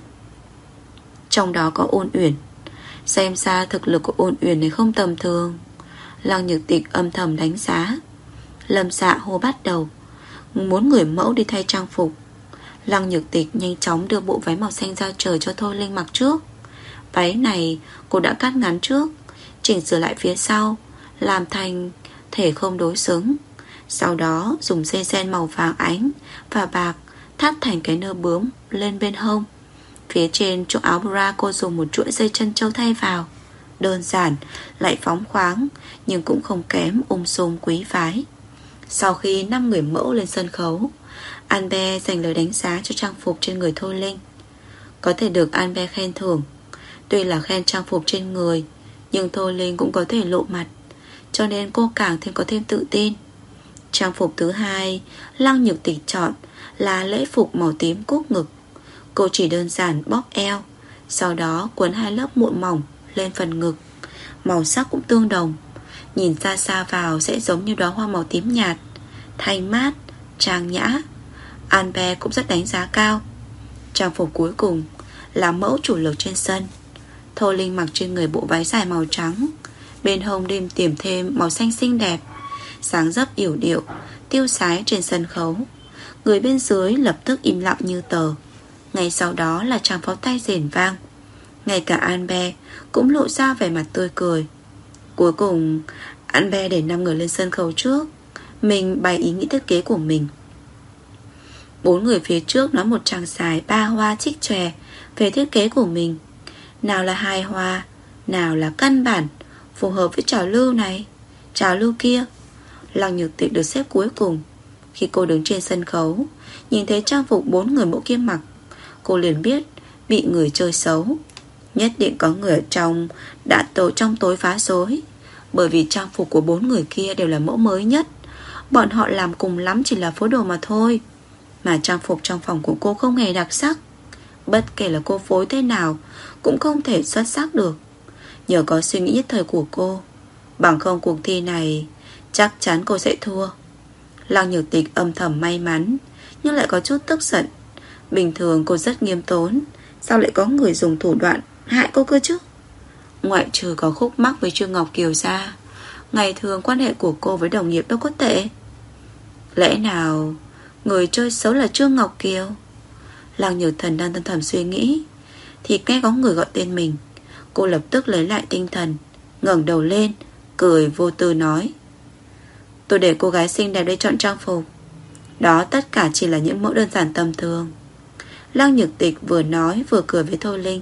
Trong đó có Ôn Uyển. Xem ra thực lực của Ôn Uyển này không tầm thường. Lăng Nhược Tịch âm thầm đánh giá. Lâm Dạ hô bắt đầu, muốn người mẫu đi thay trang phục. Lăng Nhược Tịch nhanh chóng đưa bộ váy màu xanh ra trời cho Thôi Linh mặc trước. Váy này cô đã cắt ngắn trước, chỉnh sửa lại phía sau, làm thành thể không đối xứng. Sau đó dùng dây ren màu vàng ánh và bạc thắt thành cái nơ bướm lên bên hông. Phía trên chỗ áo bra cô dùng một chuỗi dây chân châu thay vào. Đơn giản lại phóng khoáng, nhưng cũng không kém ung sum quý phái. Sau khi năm người mẫu lên sân khấu, Albert dành lời đánh giá cho trang phục trên người Thôi Linh. Có thể được Albert khen thưởng. Tuy là khen trang phục trên người, nhưng Thôi Linh cũng có thể lộ mặt, cho nên cô càng thêm có thêm tự tin. Trang phục thứ hai Lăng Nhược Tịch chọn là lễ phục màu tím cúc ngực. Cô chỉ đơn giản bóp eo, sau đó quấn hai lớp mụn mỏng lên phần ngực. Màu sắc cũng tương đồng, nhìn xa xa vào sẽ giống như đóa hoa màu tím nhạt, thanh mát, trang nhã. Albert cũng rất đánh giá cao. Trang phục cuối cùng là mẫu chủ lực trên sân. Thôi Linh mặc trên người bộ váy dài màu trắng, bên hông đêm tiềm thêm màu xanh xinh đẹp, dáng dấp yểu điệu, tiêu sái trên sân khấu. Người bên dưới lập tức im lặng như tờ. Ngay sau đó là tràng pháo tay rền vang. Ngay cả Albert cũng lộ ra vẻ mặt tươi cười. Cuối cùng Albert để năm người lên sân khấu trước, mình bày ý nghĩ thiết kế của mình. Bốn người phía trước nói một tràng dài ba hoa trích chòe về thiết kế của mình. Nào là hài hòa, nào là căn bản, phù hợp với trào lưu này, trào lưu kia. Lăng Nhược Tịch được xếp cuối cùng. Khi cô đứng trên sân khấu, nhìn thấy trang phục bốn người mẫu kia mặc, cô liền biết bị người chơi xấu. Nhất định có người ở trong đã tổ trong tối phá rối. Bởi vì trang phục của bốn người kia đều là mẫu mới nhất. Bọn họ làm cùng lắm chỉ là phối đồ mà thôi. Mà trang phục trong phòng của cô không hề đặc sắc. Bất kể là cô phối thế nào cũng không thể xuất sắc được. Nhờ có suy nghĩ nhất thời của cô, bằng không cuộc thi này chắc chắn cô sẽ thua. Lăng Nhược Tịch âm thầm may mắn, nhưng lại có chút tức giận. Bình thường cô rất nghiêm tốn, sao lại có người dùng thủ đoạn hại cô cơ chứ? Ngoại trừ có khúc mắc với Trương Ngọc Kiều ra, ngày thường quan hệ của cô với đồng nghiệp đâu có tệ. Lẽ nào người chơi xấu là Trương Ngọc Kiều? Lăng Nhược Thần đang thầm thầm suy nghĩ thì nghe có người gọi tên mình. Cô lập tức lấy lại tinh thần, ngẩng đầu lên, cười vô tư nói: tôi để cô gái xinh đẹp đây chọn trang phục. Đó tất cả chỉ là những mẫu đơn giản tầm thường. Lăng Nhược Tịch vừa nói vừa cười với Thôi Linh.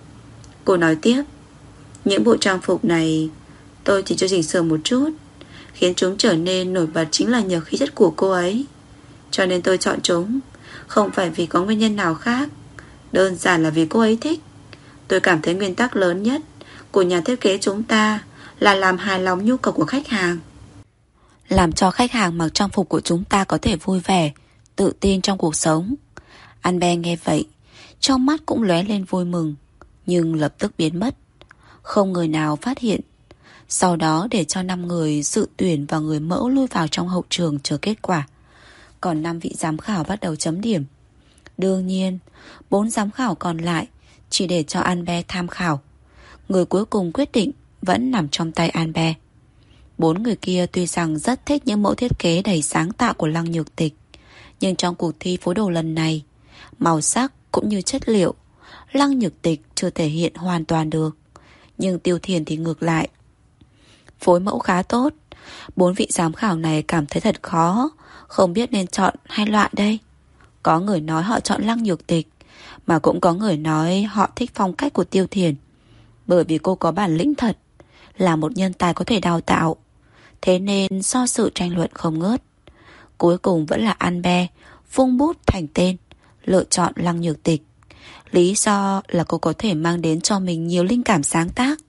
Cô nói tiếp: những bộ trang phục này tôi chỉ cho chỉnh sửa một chút, khiến chúng trở nên nổi bật chính là nhờ khí chất của cô ấy. Cho nên tôi chọn chúng, không phải vì có nguyên nhân nào khác, đơn giản là vì cô ấy thích. Tôi cảm thấy nguyên tắc lớn nhất của nhà thiết kế chúng ta là làm hài lòng nhu cầu của khách hàng, làm cho khách hàng mặc trang phục của chúng ta có thể vui vẻ, tự tin trong cuộc sống. Anbe nghe vậy, trong mắt cũng lóe lên vui mừng, nhưng lập tức biến mất. Không người nào phát hiện. Sau đó để cho năm người dự tuyển và người mẫu lui vào trong hậu trường chờ kết quả. Còn năm vị giám khảo bắt đầu chấm điểm. Đương nhiên, bốn giám khảo còn lại chỉ để cho Anbe tham khảo. Người cuối cùng quyết định vẫn nằm trong tay Anbe. Bốn người kia tuy rằng rất thích những mẫu thiết kế đầy sáng tạo của Lăng Nhược Tịch, nhưng trong cuộc thi phối đồ lần này, màu sắc cũng như chất liệu, Lăng Nhược Tịch chưa thể hiện hoàn toàn được. Nhưng Tiêu Thiền thì ngược lại, phối mẫu khá tốt. Bốn vị giám khảo này cảm thấy thật khó, không biết nên chọn hay loại đây. Có người nói họ chọn Lăng Nhược Tịch, mà cũng có người nói họ thích phong cách của Tiêu Thiền, bởi vì cô có bản lĩnh thật, là một nhân tài có thể đào tạo. Thế nên do sự tranh luận không ngớt, cuối cùng vẫn là Anbe vung bút thành tên, lựa chọn Lăng Nhược Tịch. Lý do là cô có thể mang đến cho mình nhiều linh cảm sáng tác.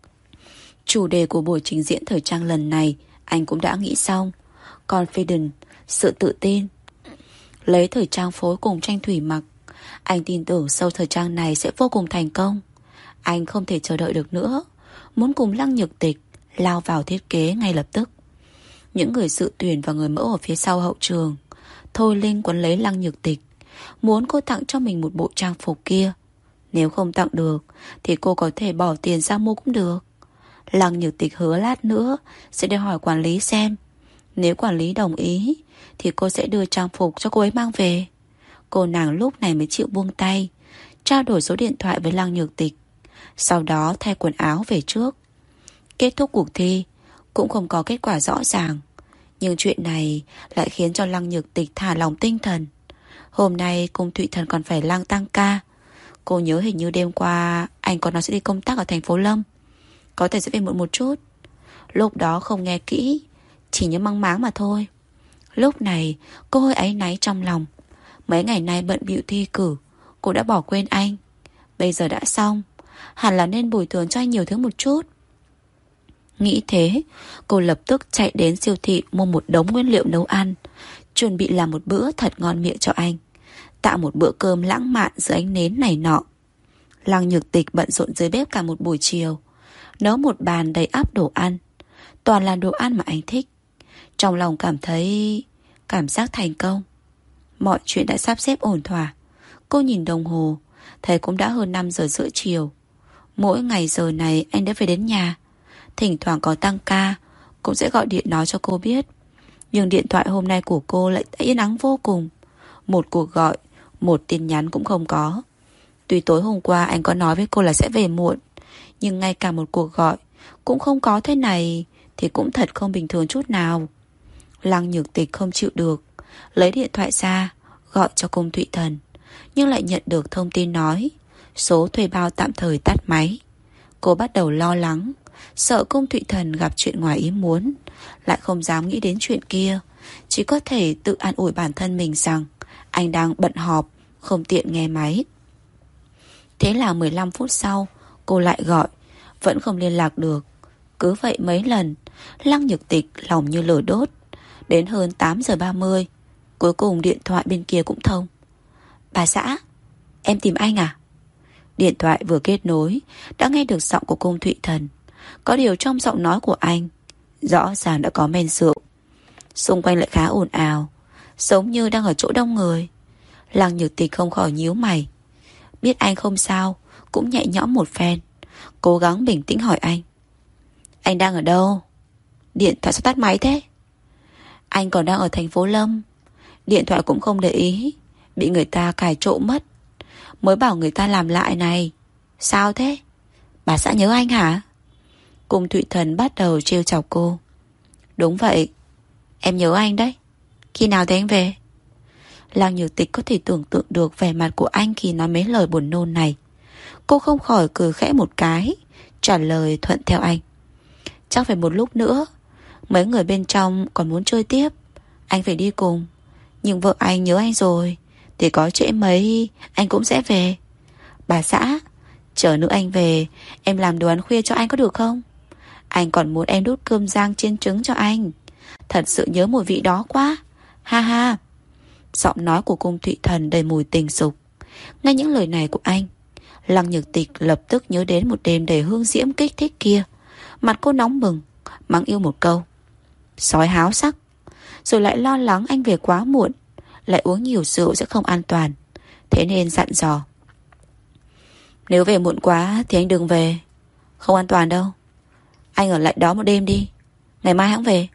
Chủ đề của buổi trình diễn thời trang lần này anh cũng đã nghĩ xong. Confidence, sự tự tin. Lấy thời trang phối cùng tranh thủy mặc, anh tin tưởng show thời trang này sẽ vô cùng thành công. Anh không thể chờ đợi được nữa, muốn cùng Lăng Nhược Tịch lao vào thiết kế ngay lập tức. Những người dự tuyển và người mẫu ở phía sau hậu trường, Thôi Linh quấn lấy Lăng Nhược Tịch, muốn cô tặng cho mình một bộ trang phục kia. Nếu không tặng được thì cô có thể bỏ tiền ra mua cũng được. Lăng Nhược Tịch hứa lát nữa sẽ đi hỏi quản lý xem. Nếu quản lý đồng ý thì cô sẽ đưa trang phục cho cô ấy mang về. Cô nàng lúc này mới chịu buông tay, trao đổi số điện thoại với Lăng Nhược Tịch, sau đó thay quần áo về trước. Kết thúc cuộc thi cũng không có kết quả rõ ràng, nhưng chuyện này lại khiến cho Lăng Nhược Tịch thả lòng tinh thần. Hôm nay Cung Thụy Thần còn phải lang tăng ca. Cô nhớ hình như đêm qua anh có nói sẽ đi công tác ở thành phố Lâm, có thể sẽ về muộn một chút. Lúc đó không nghe kỹ, chỉ nhớ mang máng mà thôi. Lúc này cô hơi áy náy trong lòng. Mấy ngày nay bận bịu thi cử, cô đã bỏ quên anh. Bây giờ đã xong, hẳn là nên bồi thường cho anh nhiều thứ một chút. Nghĩ thế, cô lập tức chạy đến siêu thị mua một đống nguyên liệu nấu ăn, chuẩn bị làm một bữa thật ngon miệng cho anh, tạo một bữa cơm lãng mạn dưới ánh nến này nọ. Lăng Nhược Tịch bận rộn dưới bếp cả một buổi chiều, nấu một bàn đầy ắp đồ ăn, toàn là đồ ăn mà anh thích. Trong lòng cảm thấy cảm giác thành công. Mọi chuyện đã sắp xếp ổn thỏa. Cô nhìn đồng hồ, thấy cũng đã hơn năm giờ rưỡi chiều. Mỗi ngày giờ này anh đã về đến nhà. Thỉnh thoảng có tăng ca cũng sẽ gọi điện nói cho cô biết. Nhưng điện thoại hôm nay của cô lại yên ắng vô cùng. Một cuộc gọi, một tin nhắn cũng không có. Tuy tối hôm qua anh có nói với cô là sẽ về muộn, nhưng ngay cả một cuộc gọi cũng không có thế này thì cũng thật không bình thường chút nào. Lăng Nhược Tịch không chịu được, lấy điện thoại ra gọi cho Cung Thụy Thần, nhưng lại nhận được thông tin nói số thuê bao tạm thời tắt máy. Cô bắt đầu lo lắng, sợ Cung Thụy Thần gặp chuyện ngoài ý muốn, lại không dám nghĩ đến chuyện kia, chỉ có thể tự an ủi bản thân mình rằng anh đang bận họp, không tiện nghe máy. Thế là mười lăm phút sau cô lại gọi, vẫn không liên lạc được. Cứ vậy mấy lần, Lăng Nhược Tịch lòng như lửa đốt. Đến hơn tám giờ ba mươi, cuối cùng điện thoại bên kia cũng thông. Bà xã, em tìm anh à? Điện thoại vừa kết nối đã nghe được giọng của Cung Thụy Thần. Có điều trong giọng nói của anh rõ ràng đã có men rượu. Xung quanh lại khá ồn ào. giống như đang ở chỗ đông người. Lăng Nhược Tịch không khỏi nhíu mày. Biết anh không sao, cũng nhẹ nhõm một phen, cố gắng bình tĩnh hỏi anh: Anh đang ở đâu? Điện thoại sao tắt máy thế? Anh còn đang ở thành phố Lâm. Điện thoại cũng không để ý, bị người ta cài trộm mất. Mới bảo người ta làm lại này. Sao thế? Bà xã nhớ anh hả? Cung Thụy Thần bắt đầu trêu chọc cô. Đúng vậy, em nhớ anh đấy. Khi nào thì anh về? Lăng Nhược Tịch có thể tưởng tượng được vẻ mặt của anh khi nói mấy lời buồn nôn này. Cô không khỏi cười khẽ một cái, trả lời thuận theo anh. Chắc phải một lúc nữa. Mấy người bên trong còn muốn chơi tiếp, anh phải đi cùng. Nhưng vợ anh nhớ anh rồi, thì có trễ mấy anh cũng sẽ về. Bà xã, chờ nữa anh về, em làm đồ ăn khuya cho anh có được không? Anh còn muốn em đút cơm rang chiên trứng cho anh. Thật sự nhớ mùi vị đó quá. Ha ha. Giọng nói của Cung Thụy Thần đầy mùi tình dục. Nghe những lời này của anh, Lăng Nhược Tịch lập tức nhớ đến một đêm đầy hương diễm kích thích kia. Mặt cô nóng bừng, mắng yêu một câu: Sói háo sắc. Rồi lại lo lắng anh về quá muộn, lại uống nhiều rượu sẽ không an toàn. Thế nên dặn dò: Nếu về muộn quá thì anh đừng về, không an toàn đâu. Anh ở lại đó một đêm đi, ngày mai hãng về.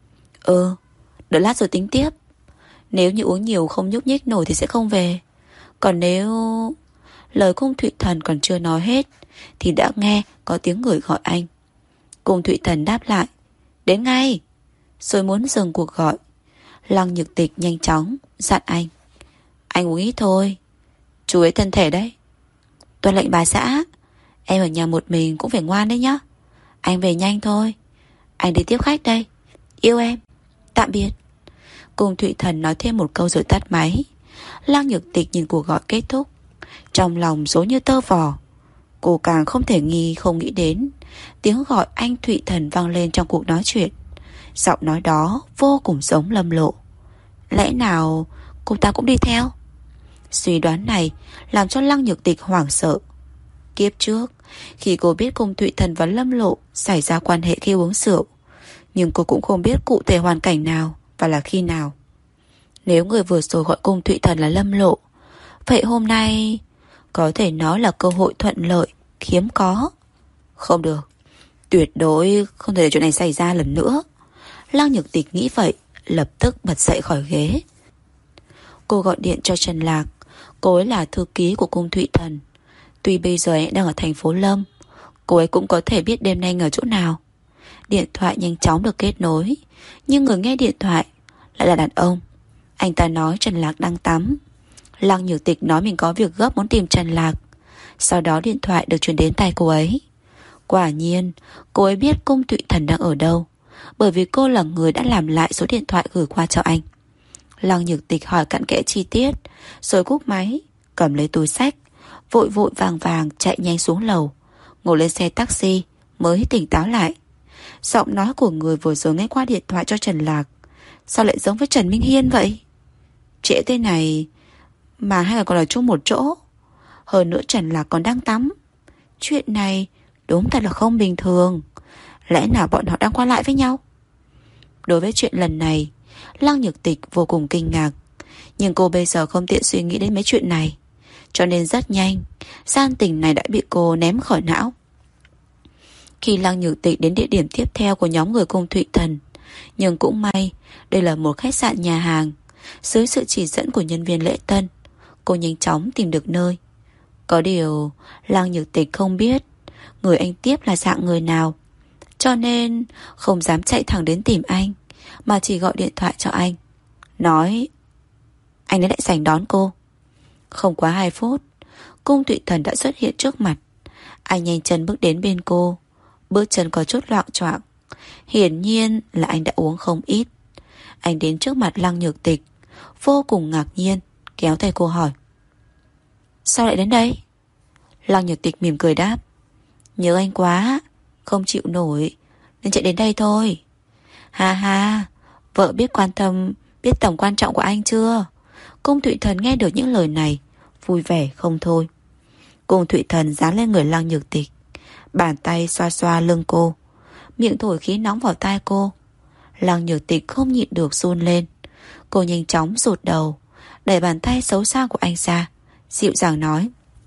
Ừ, đợi lát rồi tính tiếp. Nếu như uống nhiều không nhúc nhích nổi thì sẽ không về. Còn nếu... Lời Cung Thụy Thần còn chưa nói hết thì đã nghe có tiếng người gọi anh. Cung Thụy Thần đáp lại: Đến ngay. Rồi muốn dừng cuộc gọi. Lăng Nhược Tịch nhanh chóng dặn anh: Anh uống ít thôi, chú ý thân thể đấy. Tuân lệnh bà xã. Em ở nhà một mình cũng phải ngoan đấy nhá. Anh về nhanh thôi, anh đi tiếp khách đây. Yêu em. Tạm biệt. Cung Thụy Thần nói thêm một câu rồi tắt máy. Lăng Nhược Tịch nhìn cuộc gọi kết thúc, trong lòng rối như tơ vò. Cô càng không thể nghi không nghĩ đến tiếng gọi anh Thụy Thần vang lên trong cuộc nói chuyện. Giọng nói đó vô cùng giống Lâm Lộ. Lẽ nào cô ta cũng đi theo? Suy đoán này làm cho Lăng Nhược Tịch hoảng sợ. Kiếp trước, khi cô biết Cung Thụy Thần và Lâm Lộ xảy ra quan hệ khi uống rượu, nhưng cô cũng không biết cụ thể hoàn cảnh nào và là khi nào. Nếu người vừa rồi gọi Cung Thụy Thần là Lâm Lộ, vậy hôm nay có thể nói là cơ hội thuận lợi hiếm có. Không được, tuyệt đối không thể để chuyện này xảy ra lần nữa. Lăng Nhược Tịch nghĩ vậy, lập tức bật dậy khỏi ghế. Cô gọi điện cho Trần Lạc. Cô ấy là thư ký của Cung Thụy Thần. Tuy bây giờ ấy đang ở thành phố Lâm, cô ấy cũng có thể biết đêm nay ở chỗ nào. Điện thoại nhanh chóng được kết nối, nhưng người nghe điện thoại lại là đàn ông. Anh ta nói Trần Lạc đang tắm. Lăng Nhược Tịch nói mình có việc gấp muốn tìm Trần Lạc. Sau đó điện thoại được truyền đến tay cô ấy. Quả nhiên cô ấy biết Cung Thụy Thần đang ở đâu, bởi vì cô là người đã làm lại số điện thoại gửi qua cho anh. Lăng Nhược Tịch hỏi cặn kẽ chi tiết, rồi cúp máy, cầm lấy túi xách, vội vội vàng vàng chạy nhanh xuống lầu, ngồi lên xe taxi mới tỉnh táo lại. Giọng nói của người vừa rồi nghe qua điện thoại cho Trần Lạc sao lại giống với Trần Minh Hiên vậy? Trễ thế này mà hai người còn ở chung một chỗ. Hơn nữa Trần Lạc còn đang tắm. Chuyện này đúng thật là không bình thường. Lẽ nào bọn họ đang qua lại với nhau? Đối với chuyện lần này, Lăng Nhược Tịch vô cùng kinh ngạc. Nhưng cô bây giờ không tiện suy nghĩ đến mấy chuyện này, cho nên rất nhanh gian tình này đã bị cô ném khỏi não. Khi Lăng Nhược Tịch đến địa điểm tiếp theo của nhóm người Cung Thụy Thần, nhưng cũng may đây là một khách sạn nhà hàng. Dưới sự chỉ dẫn của nhân viên lễ tân, cô nhanh chóng tìm được nơi. Có điều Lăng Nhược Tịch không biết người anh tiếp là dạng người nào, cho nên không dám chạy thẳng đến tìm anh, mà chỉ gọi điện thoại cho anh, nói anh ấy lại sành đón cô. Không quá hai phút, Cung Thụy Thần đã xuất hiện trước mặt. Anh nhanh chân bước đến bên cô, bước chân có chút loạng choạng. Hiển nhiên là anh đã uống không ít. Anh đến trước mặt Lăng Nhược Tịch, vô cùng ngạc nhiên, kéo tay cô hỏi: Sao lại đến đây? Lăng Nhược Tịch mỉm cười đáp: Nhớ anh quá, không chịu nổi nên chạy đến đây thôi. Ha ha, vợ biết quan tâm, biết tầm quan trọng của anh chưa? Cung Thụy Thần nghe được những lời này vui vẻ không thôi. Cung Thụy Thần dán lên người Lăng Nhược Tịch, bàn tay xoa xoa lưng cô, miệng thổi khí nóng vào tai cô. Lăng Nhược Tịch không nhịn được run lên. Cô nhanh chóng rụt đầu, đẩy bàn tay xấu xa của anh ra, dịu dàng nói: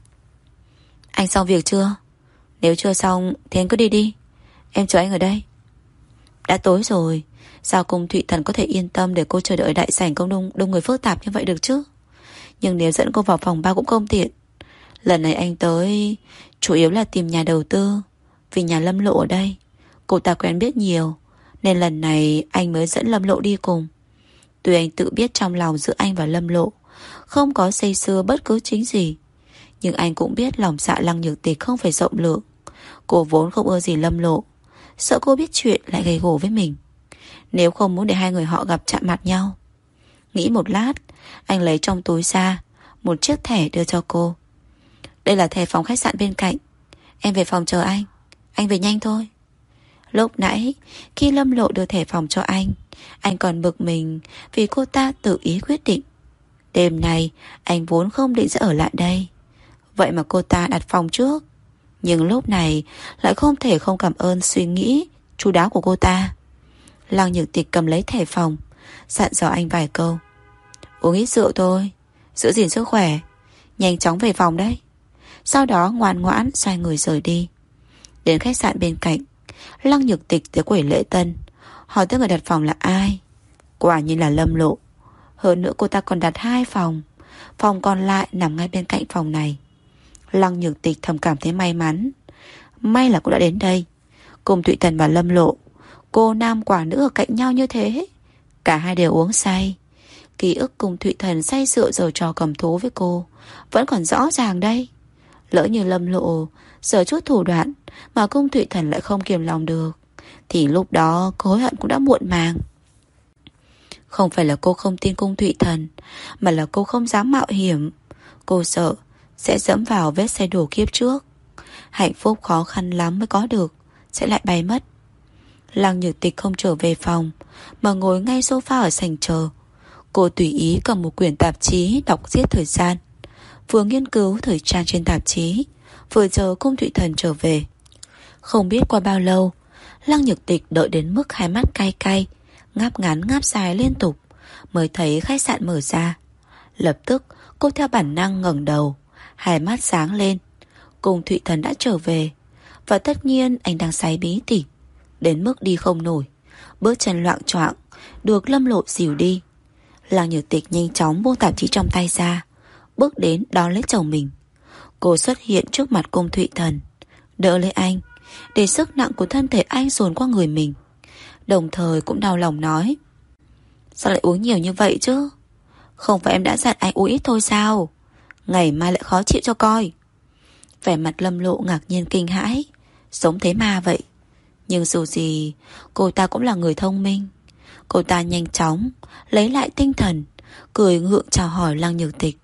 Anh xong việc chưa? Nếu chưa xong thì anh cứ đi đi, em chờ anh ở đây. Đã tối rồi, sao Cung Thụy Thần có thể yên tâm để cô chờ đợi đại sảnh công đông, đông người phức tạp như vậy được chứ? Nhưng nếu dẫn cô vào phòng ba cũng không tiện. Lần này anh tới chủ yếu là tìm nhà đầu tư, vì nhà Lâm Lộ ở đây cô ta quen biết nhiều, nên lần này anh mới dẫn Lâm Lộ đi cùng. Tuy anh tự biết trong lòng giữa anh và Lâm Lộ không có xây xưa bất cứ chính gì, nhưng anh cũng biết lòng dạ Lăng Nhược Tịch không phải rộng lượng. Cô vốn không ưa gì Lâm Lộ, sợ cô biết chuyện lại gây gổ với mình, nếu không muốn để hai người họ gặp chạm mặt nhau. Nghĩ một lát, anh lấy trong túi ra một chiếc thẻ đưa cho cô. Đây là thẻ phòng khách sạn bên cạnh, em về phòng chờ anh, anh về nhanh thôi. Lúc nãy khi Lâm Lộ đưa thẻ phòng cho anh, anh còn bực mình vì cô ta tự ý quyết định. Đêm nay anh vốn không định sẽ ở lại đây, vậy mà cô ta đặt phòng trước. Nhưng lúc này lại không thể không cảm ơn suy nghĩ chu đáo của cô ta. Lăng Nhược Tịch cầm lấy thẻ phòng, dặn dò anh vài câu: Uống ít rượu thôi, giữ gìn sức khỏe, nhanh chóng về phòng đấy. Sau đó ngoan ngoãn xoay người rời đi. Đến khách sạn bên cạnh, Lăng Nhược Tịch tới quầy lễ tân, hỏi tới người đặt phòng là ai. Quả nhiên là Lâm Lộ. Hơn nữa cô ta còn đặt hai phòng, phòng còn lại nằm ngay bên cạnh phòng này. Lăng Nhược Tịch thầm cảm thấy may mắn. May là cô đã đến đây. Cùng Thụy Thần và Lâm Lộ, cô nam quả nữ ở cạnh nhau như thế. Cả hai đều uống say. Ký ức cùng Thụy Thần say rượu giở trò cầm thú với cô vẫn còn rõ ràng đây. Lỡ như Lâm Lộ giở chút thủ đoạn mà Cung Thụy Thần lại không kiềm lòng được, thì lúc đó hối hận cũng đã muộn màng. Không phải là cô không tin Cung Thụy Thần, mà là cô không dám mạo hiểm. Cô sợ sẽ dẫm vào vết xe đổ kiếp trước. Hạnh phúc khó khăn lắm mới có được sẽ lại bay mất. Lăng Nhược Tịch không trở về phòng, mà ngồi ngay sofa ở sảnh chờ. Cô tùy ý cầm một quyển tạp chí đọc giết thời gian, vừa nghiên cứu thời trang trên tạp chí, vừa chờ Cung Thụy Thần trở về. Không biết qua bao lâu, Lăng Nhược Tịch đợi đến mức hai mắt cay cay, ngáp ngắn ngáp dài liên tục, mới thấy khách sạn mở ra. Lập tức cô theo bản năng ngẩng đầu, hai mắt sáng lên. Cung Thụy Thần đã trở về, và tất nhiên anh đang say bí tỉ, đến mức đi không nổi, bước chân loạng choạng, được Lâm Lộ dìu đi. Lăng Nhược Tịch nhanh chóng buông tạp chí trong tay ra, bước đến đón lấy chồng mình. Cô xuất hiện trước mặt Cung Thụy Thần, đỡ lấy anh, để sức nặng của thân thể anh dồn qua người mình, đồng thời cũng đau lòng nói: Sao lại uống nhiều như vậy chứ? Không phải em đã dặn anh uống ít thôi sao? Ngày mai lại khó chịu cho coi. Vẻ mặt Lâm Lộ ngạc nhiên kinh hãi, giống thấy ma vậy. Nhưng dù gì cô ta cũng là người thông minh. Cô ta nhanh chóng lấy lại tinh thần, cười ngượng chào hỏi Lăng Nhược Tịch: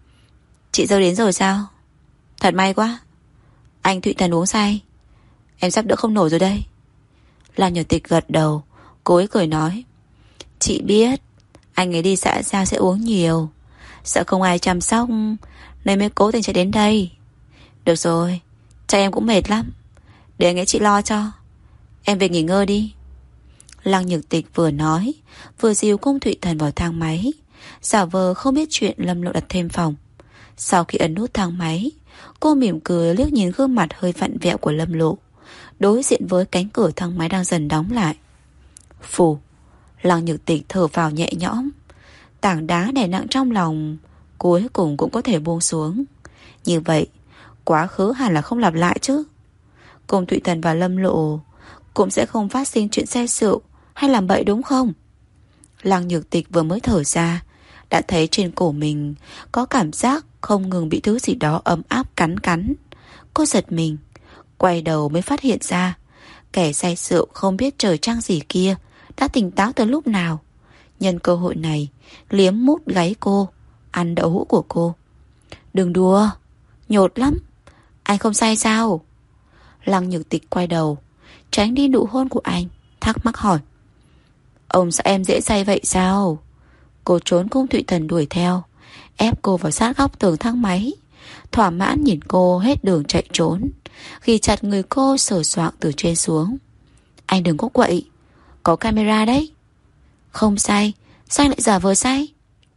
Chị dâu đến rồi sao? Thật may quá. Anh Thụy Thần uống say, em sắp đỡ không nổi rồi đây. Lăng Nhược Tịch gật đầu, cô ấy cười nói: Chị biết anh ấy đi xã giao sẽ uống nhiều, sợ không ai chăm sóc nên mới cố tình chạy đến đây. Được rồi, chắc em cũng mệt lắm, để anh ấy chị lo cho. Em về nghỉ ngơi đi. Lăng Nhược Tịch vừa nói, vừa dìu Cung Thụy Thần vào thang máy, giả vờ không biết chuyện Lâm Lộ đặt thêm phòng. Sau khi ấn nút thang máy, cô mỉm cười liếc nhìn gương mặt hơi vặn vẹo của Lâm Lộ, đối diện với cánh cửa thang máy đang dần đóng lại. Phù, Lăng Nhược Tịch thở vào nhẹ nhõm. Tảng đá đè nặng trong lòng cuối cùng cũng có thể buông xuống. Như vậy quá khứ hẳn là không lặp lại chứ. Cung Thụy Thần và Lâm Lộ cũng sẽ không phát sinh chuyện say rượu hay làm bậy đúng không? Lăng Nhược Tịch vừa mới thở ra, đã thấy trên cổ mình có cảm giác không ngừng bị thứ gì đó ấm áp cắn cắn. Cô giật mình, quay đầu mới phát hiện ra kẻ say rượu không biết trời trăng gì kia đã tỉnh táo từ lúc nào. Nhân cơ hội này liếm mút gáy cô, ăn đậu hũ của cô. Đừng đùa, nhột lắm. Anh không say sao? Lăng Nhược Tịch quay đầu, tránh đi nụ hôn của anh, thắc mắc hỏi: Ông sợ em dễ say vậy sao? Cô trốn Cung Thụy Thần đuổi theo, ép cô vào sát góc tường thang máy, thỏa mãn nhìn cô hết đường chạy trốn, ghi chặt người cô sờ soạng từ trên xuống. Anh đừng có quậy, có camera đấy. Không say, Sao anh lại giả vờ say?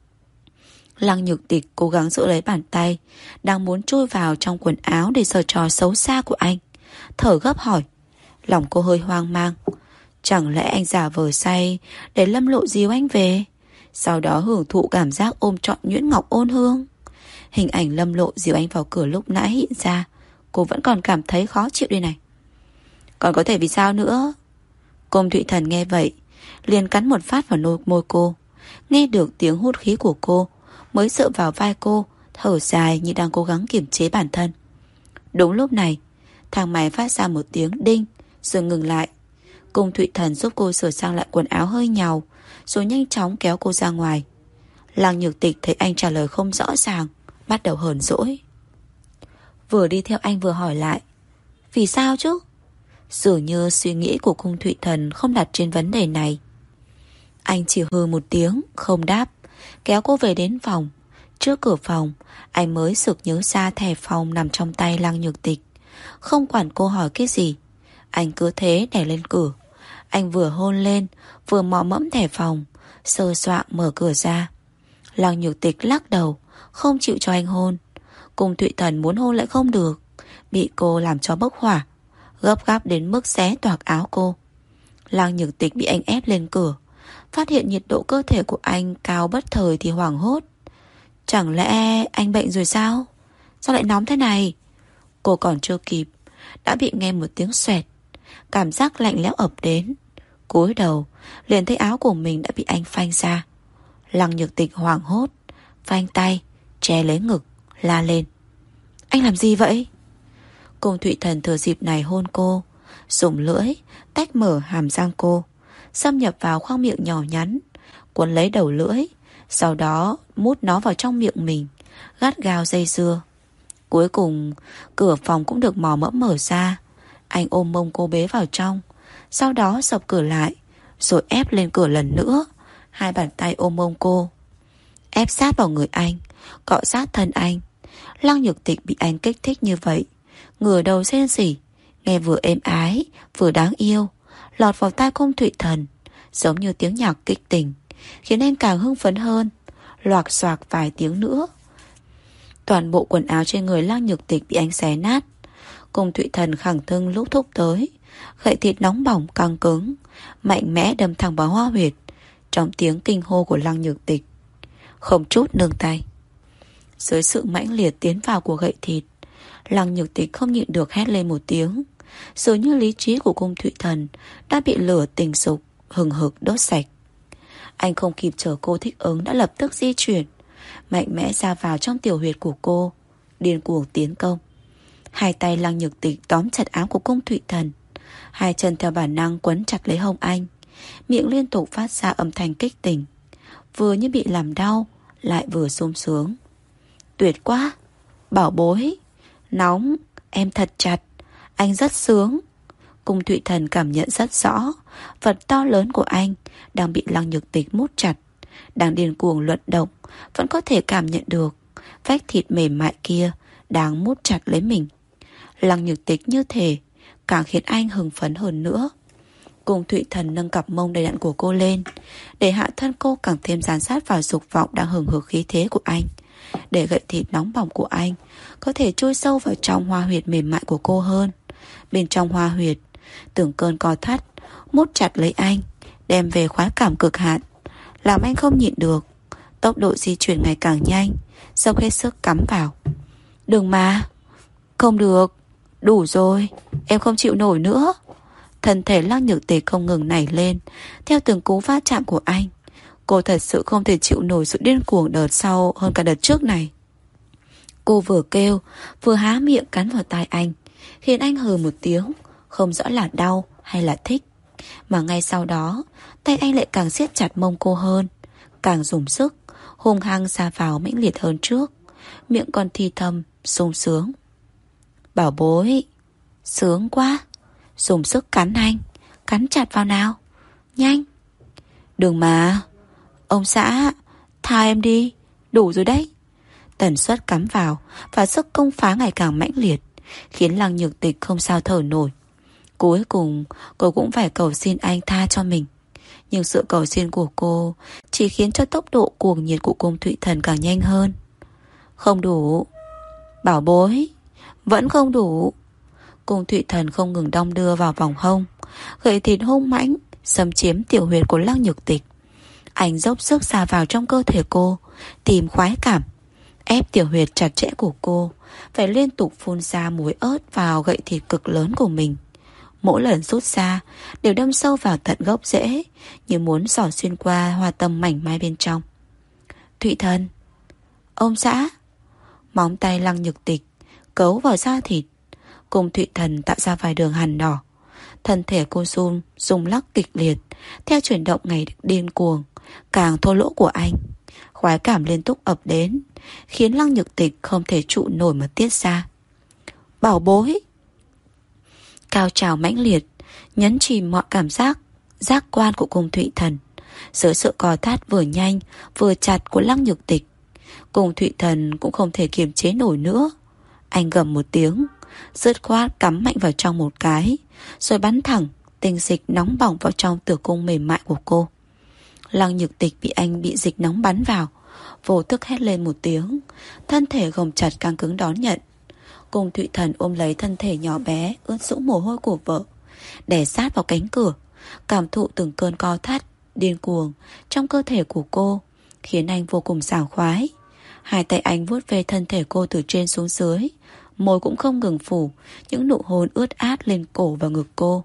Lăng Nhược Tịch cố gắng giữ lấy bàn tay đang muốn chui vào trong quần áo để giở trò xấu xa của anh, thở gấp hỏi. Lòng cô hơi hoang mang. Chẳng lẽ anh giả vờ say để Lâm Lộ dìu anh về, sau đó hưởng thụ cảm giác ôm trọn nhuyễn ngọc ôn hương? Hình ảnh Lâm Lộ dìu anh vào cửa lúc nãy hiện ra, cô vẫn còn cảm thấy khó chịu đây này. Còn có thể vì sao nữa? Cung Thụy Thần nghe vậy liền cắn một phát vào nôi môi cô. Nghe được tiếng hút khí của cô mới dựa vào vai cô, thở dài như đang cố gắng kiềm chế bản thân. Đúng lúc này, thang máy phát ra một tiếng đinh rồi ngừng lại. Cung Thụy Thần giúp cô sửa sang lại quần áo hơi nhàu, rồi nhanh chóng kéo cô ra ngoài. Lăng Nhược Tịch thấy anh trả lời không rõ ràng, bắt đầu hờn dỗi. Vừa đi theo anh vừa hỏi lại, vì sao chứ? Dường như suy nghĩ của Cung Thụy Thần không đặt trên vấn đề này. Anh chỉ hừ một tiếng, không đáp, kéo cô về đến phòng. Trước cửa phòng, anh mới sực nhớ ra thẻ phòng nằm trong tay Lăng Nhược Tịch. Không quản cô hỏi cái gì, anh cứ thế đè lên cửa. Anh vừa hôn lên, vừa mò mẫm thẻ phòng, sơ soạng mở cửa ra. Lăng Nhược Tịch lắc đầu, không chịu cho anh hôn. Cung Thụy Thần muốn hôn lại không được, bị cô làm cho bốc hỏa, gấp gáp đến mức xé toạc áo cô. Lăng Nhược Tịch bị anh ép lên cửa, phát hiện nhiệt độ cơ thể của anh cao bất thời thì hoảng hốt. Chẳng lẽ anh bệnh rồi sao? Sao lại nóng thế này? Cô còn chưa kịp đã bị nghe một tiếng xoẹt, cảm giác lạnh lẽo ập đến. Cúi đầu liền thấy áo của mình đã bị anh phanh ra. Lăng Nhược Tịch hoảng hốt, phanh tay che lấy ngực, la lên. Anh làm gì vậy? Cung Thụy Thần thừa dịp này hôn cô, dùng lưỡi tách mở hàm răng cô, xâm nhập vào khoang miệng nhỏ nhắn, cuốn lấy đầu lưỡi, sau đó mút nó vào trong miệng mình, gắt gao dây dưa. Cuối cùng cửa phòng cũng được mò mẫm mở ra. Anh ôm mông cô bế vào trong, sau đó sập cửa lại, rồi ép lên cửa lần nữa. Hai bàn tay ôm mông cô, ép sát vào người anh, cọ sát thân anh. Lăng Nhược Tịch bị anh kích thích như vậy, ngửa đầu rên rỉ, nghe vừa êm ái vừa đáng yêu, lọt vào tai Cung Thụy Thần giống như tiếng nhạc kịch tình, khiến anh càng hưng phấn hơn. Loạc xoạc vài tiếng nữa, toàn bộ quần áo trên người Lăng Nhược Tịch bị anh xé nát. Cung Thụy Thần khẳng thưng lúc thúc tới, gậy thịt nóng bỏng căng cứng mạnh mẽ đâm thẳng vào hoa huyệt. Trong tiếng kinh hô của Lăng Nhược Tịch, không chút nương tay, dưới sự mãnh liệt tiến vào của gậy thịt, Lăng Nhược Tịch không nhịn được hét lên một tiếng. Dường như lý trí của Cung Thụy Thần đã bị lửa tình dục hừng hực đốt sạch. Anh không kịp chờ cô thích ứng đã lập tức di chuyển, mạnh mẽ ra vào trong tiểu huyệt của cô, điên cuồng tiến công. Hai tay Lăng Nhược Tịch tóm chặt áo của Cung Thụy Thần, hai chân theo bản năng quấn chặt lấy hông anh, miệng liên tục phát ra âm thanh kích tình, vừa như bị làm đau lại vừa sung sướng. Tuyệt quá, bảo bối, nóng, em thật chặt, anh rất sướng. Cung Thụy Thần cảm nhận rất rõ vật to lớn của anh đang bị Lăng Nhược Tịch mút chặt, đang điên cuồng luận động, vẫn có thể cảm nhận được vách thịt mềm mại kia đang mút chặt lấy mình. Lăng Nhược Tịch như thể càng khiến anh hưng phấn hơn nữa. Cung Thụy Thần nâng cặp mông đầy đặn của cô lên, để hạ thân cô càng thêm dán sát vào dục vọng đang hừng hực khí thế của anh, để gậy thịt nóng bỏng của anh có thể chui sâu vào trong hoa huyệt mềm mại của cô hơn. Bên trong hoa huyệt, từng cơn co thắt mút chặt lấy anh, đem về khoái cảm cực hạn, làm anh không nhịn được. Tốc độ di chuyển ngày càng nhanh, dốc hết sức cắm vào. Đừng mà, không được, đủ rồi, em không chịu nổi nữa. Thân thể Lăng Nhược Tịch không ngừng nảy lên theo từng cú va chạm của anh. Cô thật sự không thể chịu nổi sự điên cuồng đợt sau hơn cả đợt trước này. Cô vừa kêu vừa há miệng cắn vào tai anh, khiến anh hừ một tiếng, không rõ là đau hay là thích. Mà ngay sau đó, tay anh lại càng siết chặt mông cô hơn, càng dùng sức, hung hăng ra vào mãnh liệt hơn trước. Miệng còn thì thầm, sung sướng. Bảo bối, sướng quá. Dùng sức cắn anh, cắn chặt vào nào, nhanh. Đừng mà, ông xã, tha em đi, đủ rồi đấy. Tần suất cắm vào và sức công phá ngày càng mãnh liệt, khiến Lăng Nhược Tịch không sao thở nổi. Cuối cùng cô cũng phải cầu xin anh tha cho mình. Nhưng sự cầu xin của cô chỉ khiến cho tốc độ cuồng nhiệt của cung Thụy Thần càng nhanh hơn. Không đủ. Bảo bối, vẫn không đủ. Cung Thụy Thần không ngừng đong đưa vào vòng hông, gậy thịt hung mãnh xâm chiếm tiểu huyệt của Lăng Nhược Tịch. Anh dốc sức xa vào trong cơ thể cô, tìm khoái cảm, ép tiểu huyệt chặt chẽ của cô, phải liên tục phun ra muối ớt vào gậy thịt cực lớn của mình. Mỗi lần rút ra đều đâm sâu vào tận gốc rễ, như muốn xỏ xuyên qua hoa tâm mảnh mai bên trong. Thụy Thần, ông xã. Móng tay Lăng Nhược Tịch cấu vào da thịt. Cùng Thụy Thần tạo ra vài đường hằn đỏ. Thân thể cô run rung lắc kịch liệt theo chuyển động ngày điên cuồng, càng thô lỗ của anh. Khoái cảm liên tục ập đến, khiến Lăng Nhược Tịch không thể trụ nổi mà tiết ra. Bảo bối. Cao trào mãnh liệt nhấn chìm mọi cảm giác, giác quan của Cung Thụy Thần. Giữa sự cò thắt vừa nhanh vừa chặt của Lăng Nhược Tịch, Cung Thụy Thần cũng không thể kiềm chế nổi nữa. Anh gầm một tiếng, dứt khoát cắm mạnh vào trong một cái, rồi bắn thẳng tinh dịch nóng bỏng vào trong tử cung mềm mại của cô. Lăng Nhược Tịch bị anh bị dịch nóng bắn vào, vô thức hét lên một tiếng, thân thể gồng chặt căng cứng đón nhận. Cung Thụy Thần ôm lấy thân thể nhỏ bé ướt sũng mồ hôi của vợ, đè sát vào cánh cửa, cảm thụ từng cơn co thắt điên cuồng trong cơ thể của cô, khiến anh vô cùng sảng khoái. Hai tay anh vuốt về thân thể cô từ trên xuống dưới, môi cũng không ngừng phủ những nụ hôn ướt át lên cổ và ngực cô.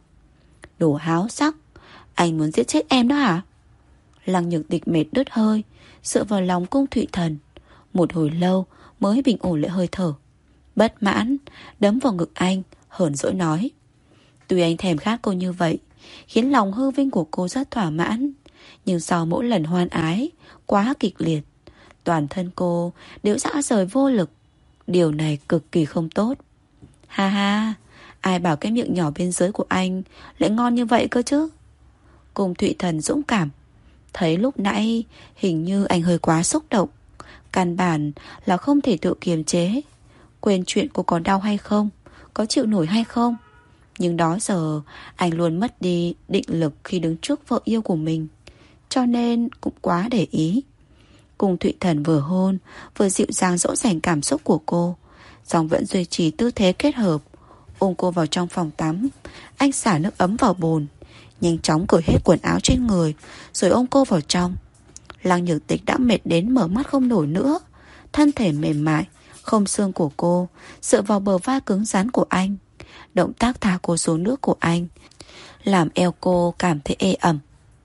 Đồ háo sắc, anh muốn giết chết em đó hả? Lăng Nhược Tịch mệt đứt hơi, dựa vào lòng Cung Thụy Thần, một hồi lâu mới bình ổn lại hơi thở. Bất mãn đấm vào ngực anh, hờn dỗi nói. Tuy anh thèm khát cô như vậy, khiến lòng hư vinh của cô rất thỏa mãn, nhưng sau mỗi lần hoan ái quá kịch liệt, toàn thân cô đều rã rời vô lực. Điều này cực kỳ không tốt. Ha ha, ai bảo cái miệng nhỏ bên dưới của anh lại ngon như vậy cơ chứ? Cung Thụy Thần dũng cảm, thấy lúc nãy hình như anh hơi quá xúc động, căn bản là không thể tự kiềm chế, quên chuyện cô có đau hay không, có chịu nổi hay không. Nhưng đó giờ anh luôn mất đi định lực khi đứng trước vợ yêu của mình, cho nên cũng quá để ý. Cung Thụy Thần vừa hôn vừa dịu dàng dỗ dành cảm xúc của cô, song vẫn duy trì tư thế kết hợp. Ôm cô vào trong phòng tắm, anh xả nước ấm vào bồn, nhanh chóng cởi hết quần áo trên người, rồi ôm cô vào trong. Lăng Nhược Tịch đã mệt đến mở mắt không nổi nữa, thân thể mềm mại không xương của cô dựa vào bờ vai cứng rắn của anh. Động tác thả cô xuống nước của anh làm eo cô cảm thấy ê ẩm.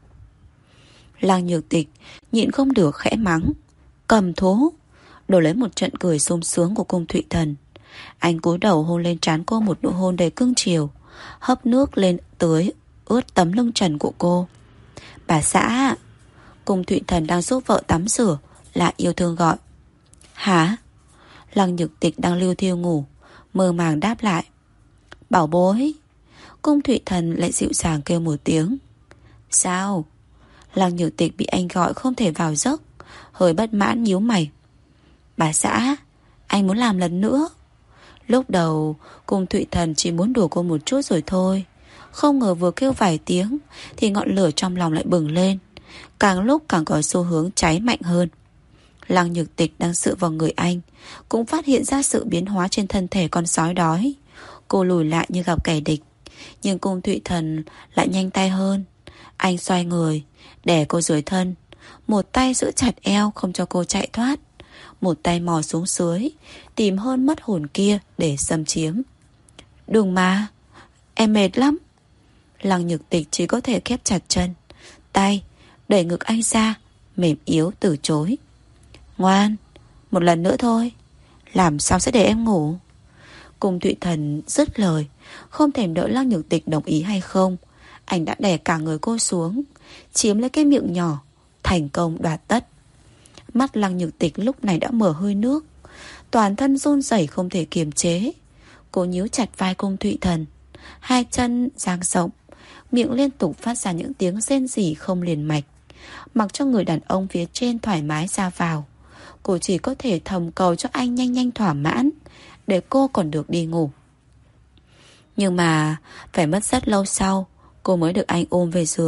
Lăng Nhược Tịch nhịn không được khẽ mắng, cầm thú, đổi lấy một trận cười sung sướng của Cung Thụy Thần. Anh cúi đầu hôn lên trán cô một nụ hôn đầy cưng chiều, hấp nước lên tưới ướt tấm lưng trần của cô. Bà xã. Cung Thụy Thần đang giúp vợ tắm rửa lại yêu thương gọi. Hả? Lăng Nhược Tịch đang lưu thiêu ngủ, mơ màng đáp lại. Bảo bối. Cung Thụy Thần lại dịu dàng kêu một tiếng. Sao? Lăng Nhược Tịch bị anh gọi không thể vào giấc, hơi bất mãn nhíu mày. Bà xã, anh muốn làm lần nữa. Lúc đầu Cung Thụy Thần chỉ muốn đùa cô một chút rồi thôi, không ngờ vừa kêu vài tiếng thì ngọn lửa trong lòng lại bừng lên, càng lúc càng có xu hướng cháy mạnh hơn. Lăng Nhược Tịch đang dựa vào người anh cũng phát hiện ra sự biến hóa trên thân thể con sói đói. Cô lùi lại như gặp kẻ địch, nhưng Cung Thụy Thần lại nhanh tay hơn. Anh xoay người đè cô dưới thân, một tay giữ chặt eo không cho cô chạy thoát, một tay mò xuống dưới tìm hơn mất hồn kia để xâm chiếm. Đừng mà, em mệt lắm. Lăng Nhược Tịch chỉ có thể khép chặt chân, tay đẩy ngực anh ra, mềm yếu từ chối. Ngoan, một lần nữa thôi, làm sao sẽ để em ngủ. Cung Thụy Thần dứt lời, không thèm đợi Lăng Nhược Tịch đồng ý hay không, anh đã đè cả người cô xuống, chiếm lấy cái miệng nhỏ, thành công đoạt tất. Mắt Lăng Nhược Tịch lúc này đã mở hơi nước, toàn thân run rẩy không thể kiềm chế. Cô nhíu chặt vai Cung Thụy Thần, hai chân dang rộng, miệng liên tục phát ra những tiếng rên rỉ không liền mạch, mặc cho người đàn ông phía trên thoải mái ra vào. Cô chỉ có thể thầm cầu cho anh nhanh nhanh thỏa mãn, để cô còn được đi ngủ. Nhưng mà phải mất rất lâu sau cô mới được anh ôm về giường.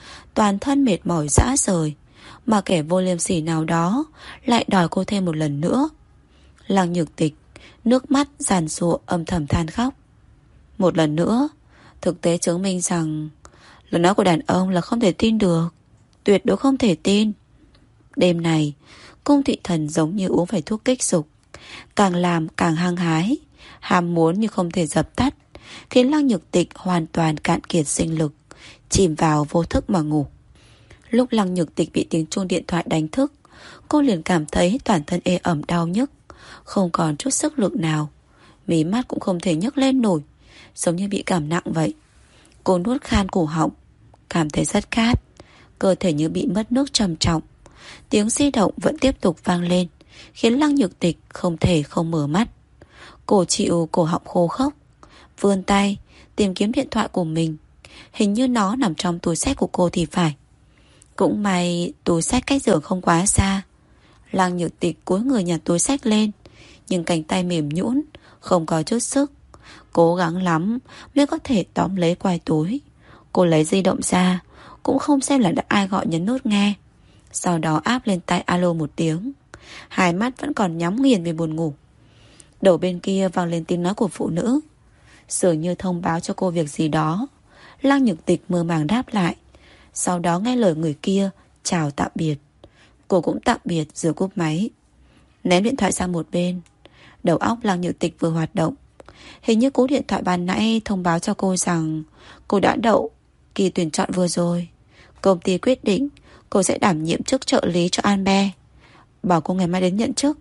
toàn thân mệt mỏi rã rời, mà kẻ vô liêm sỉ nào đó lại đòi cô thêm một lần nữa. Lăng Nhược Tịch nước mắt giàn giụa âm thầm than khóc. Một lần nữa, thực tế chứng minh rằng lời nói của đàn ông là không thể tin được, tuyệt đối không thể tin. Đêm này, Cung Thị Thần giống như uống phải thuốc kích dục, càng làm càng hăng hái, ham muốn như không thể dập tắt, khiến Lăng Nhược Tịch hoàn toàn cạn kiệt sinh lực, chìm vào vô thức mà ngủ. Lúc Lăng Nhược Tịch bị tiếng chuông điện thoại đánh thức, cô liền cảm thấy toàn thân ê ẩm đau nhức, không còn chút sức lực nào, mí mắt cũng không thể nhấc lên nổi, giống như bị cảm nặng vậy. Cô nuốt khan cổ họng, cảm thấy rất khát, cơ thể như bị mất nước trầm trọng. Tiếng di động vẫn tiếp tục vang lên, khiến Lăng Nhược Tịch không thể không mở mắt. Cô chịu cổ họng khô khốc, vươn tay tìm kiếm điện thoại của mình. Hình như nó nằm trong túi xách của cô thì phải. Cũng may túi xách cách giường không quá xa. Lăng Nhược Tịch cúi người nhặt túi xách lên, nhưng cánh tay mềm nhũn, không có chút sức. Cố gắng lắm mới có thể tóm lấy quai túi. Cô lấy di động ra, cũng không xem là đã ai gọi, nhấn nút nghe. Sau đó áp lên tai alo một tiếng. Hai mắt vẫn còn nhắm nghiền vì buồn ngủ. Đầu bên kia vang lên tiếng nói của phụ nữ, dường như thông báo cho cô việc gì đó. Lăng Nhược Tịch mơ màng đáp lại, sau đó nghe lời người kia chào tạm biệt. Cô cũng tạm biệt rồi cúp máy, ném điện thoại sang một bên. Đầu óc Lăng Nhược Tịch vừa hoạt động. Hình như cú điện thoại ban nãy thông báo cho cô rằng cô đã đậu kỳ tuyển chọn vừa rồi. Công ty quyết định cô sẽ đảm nhiệm chức trợ lý cho An Be, bảo cô ngày mai đến nhận chức.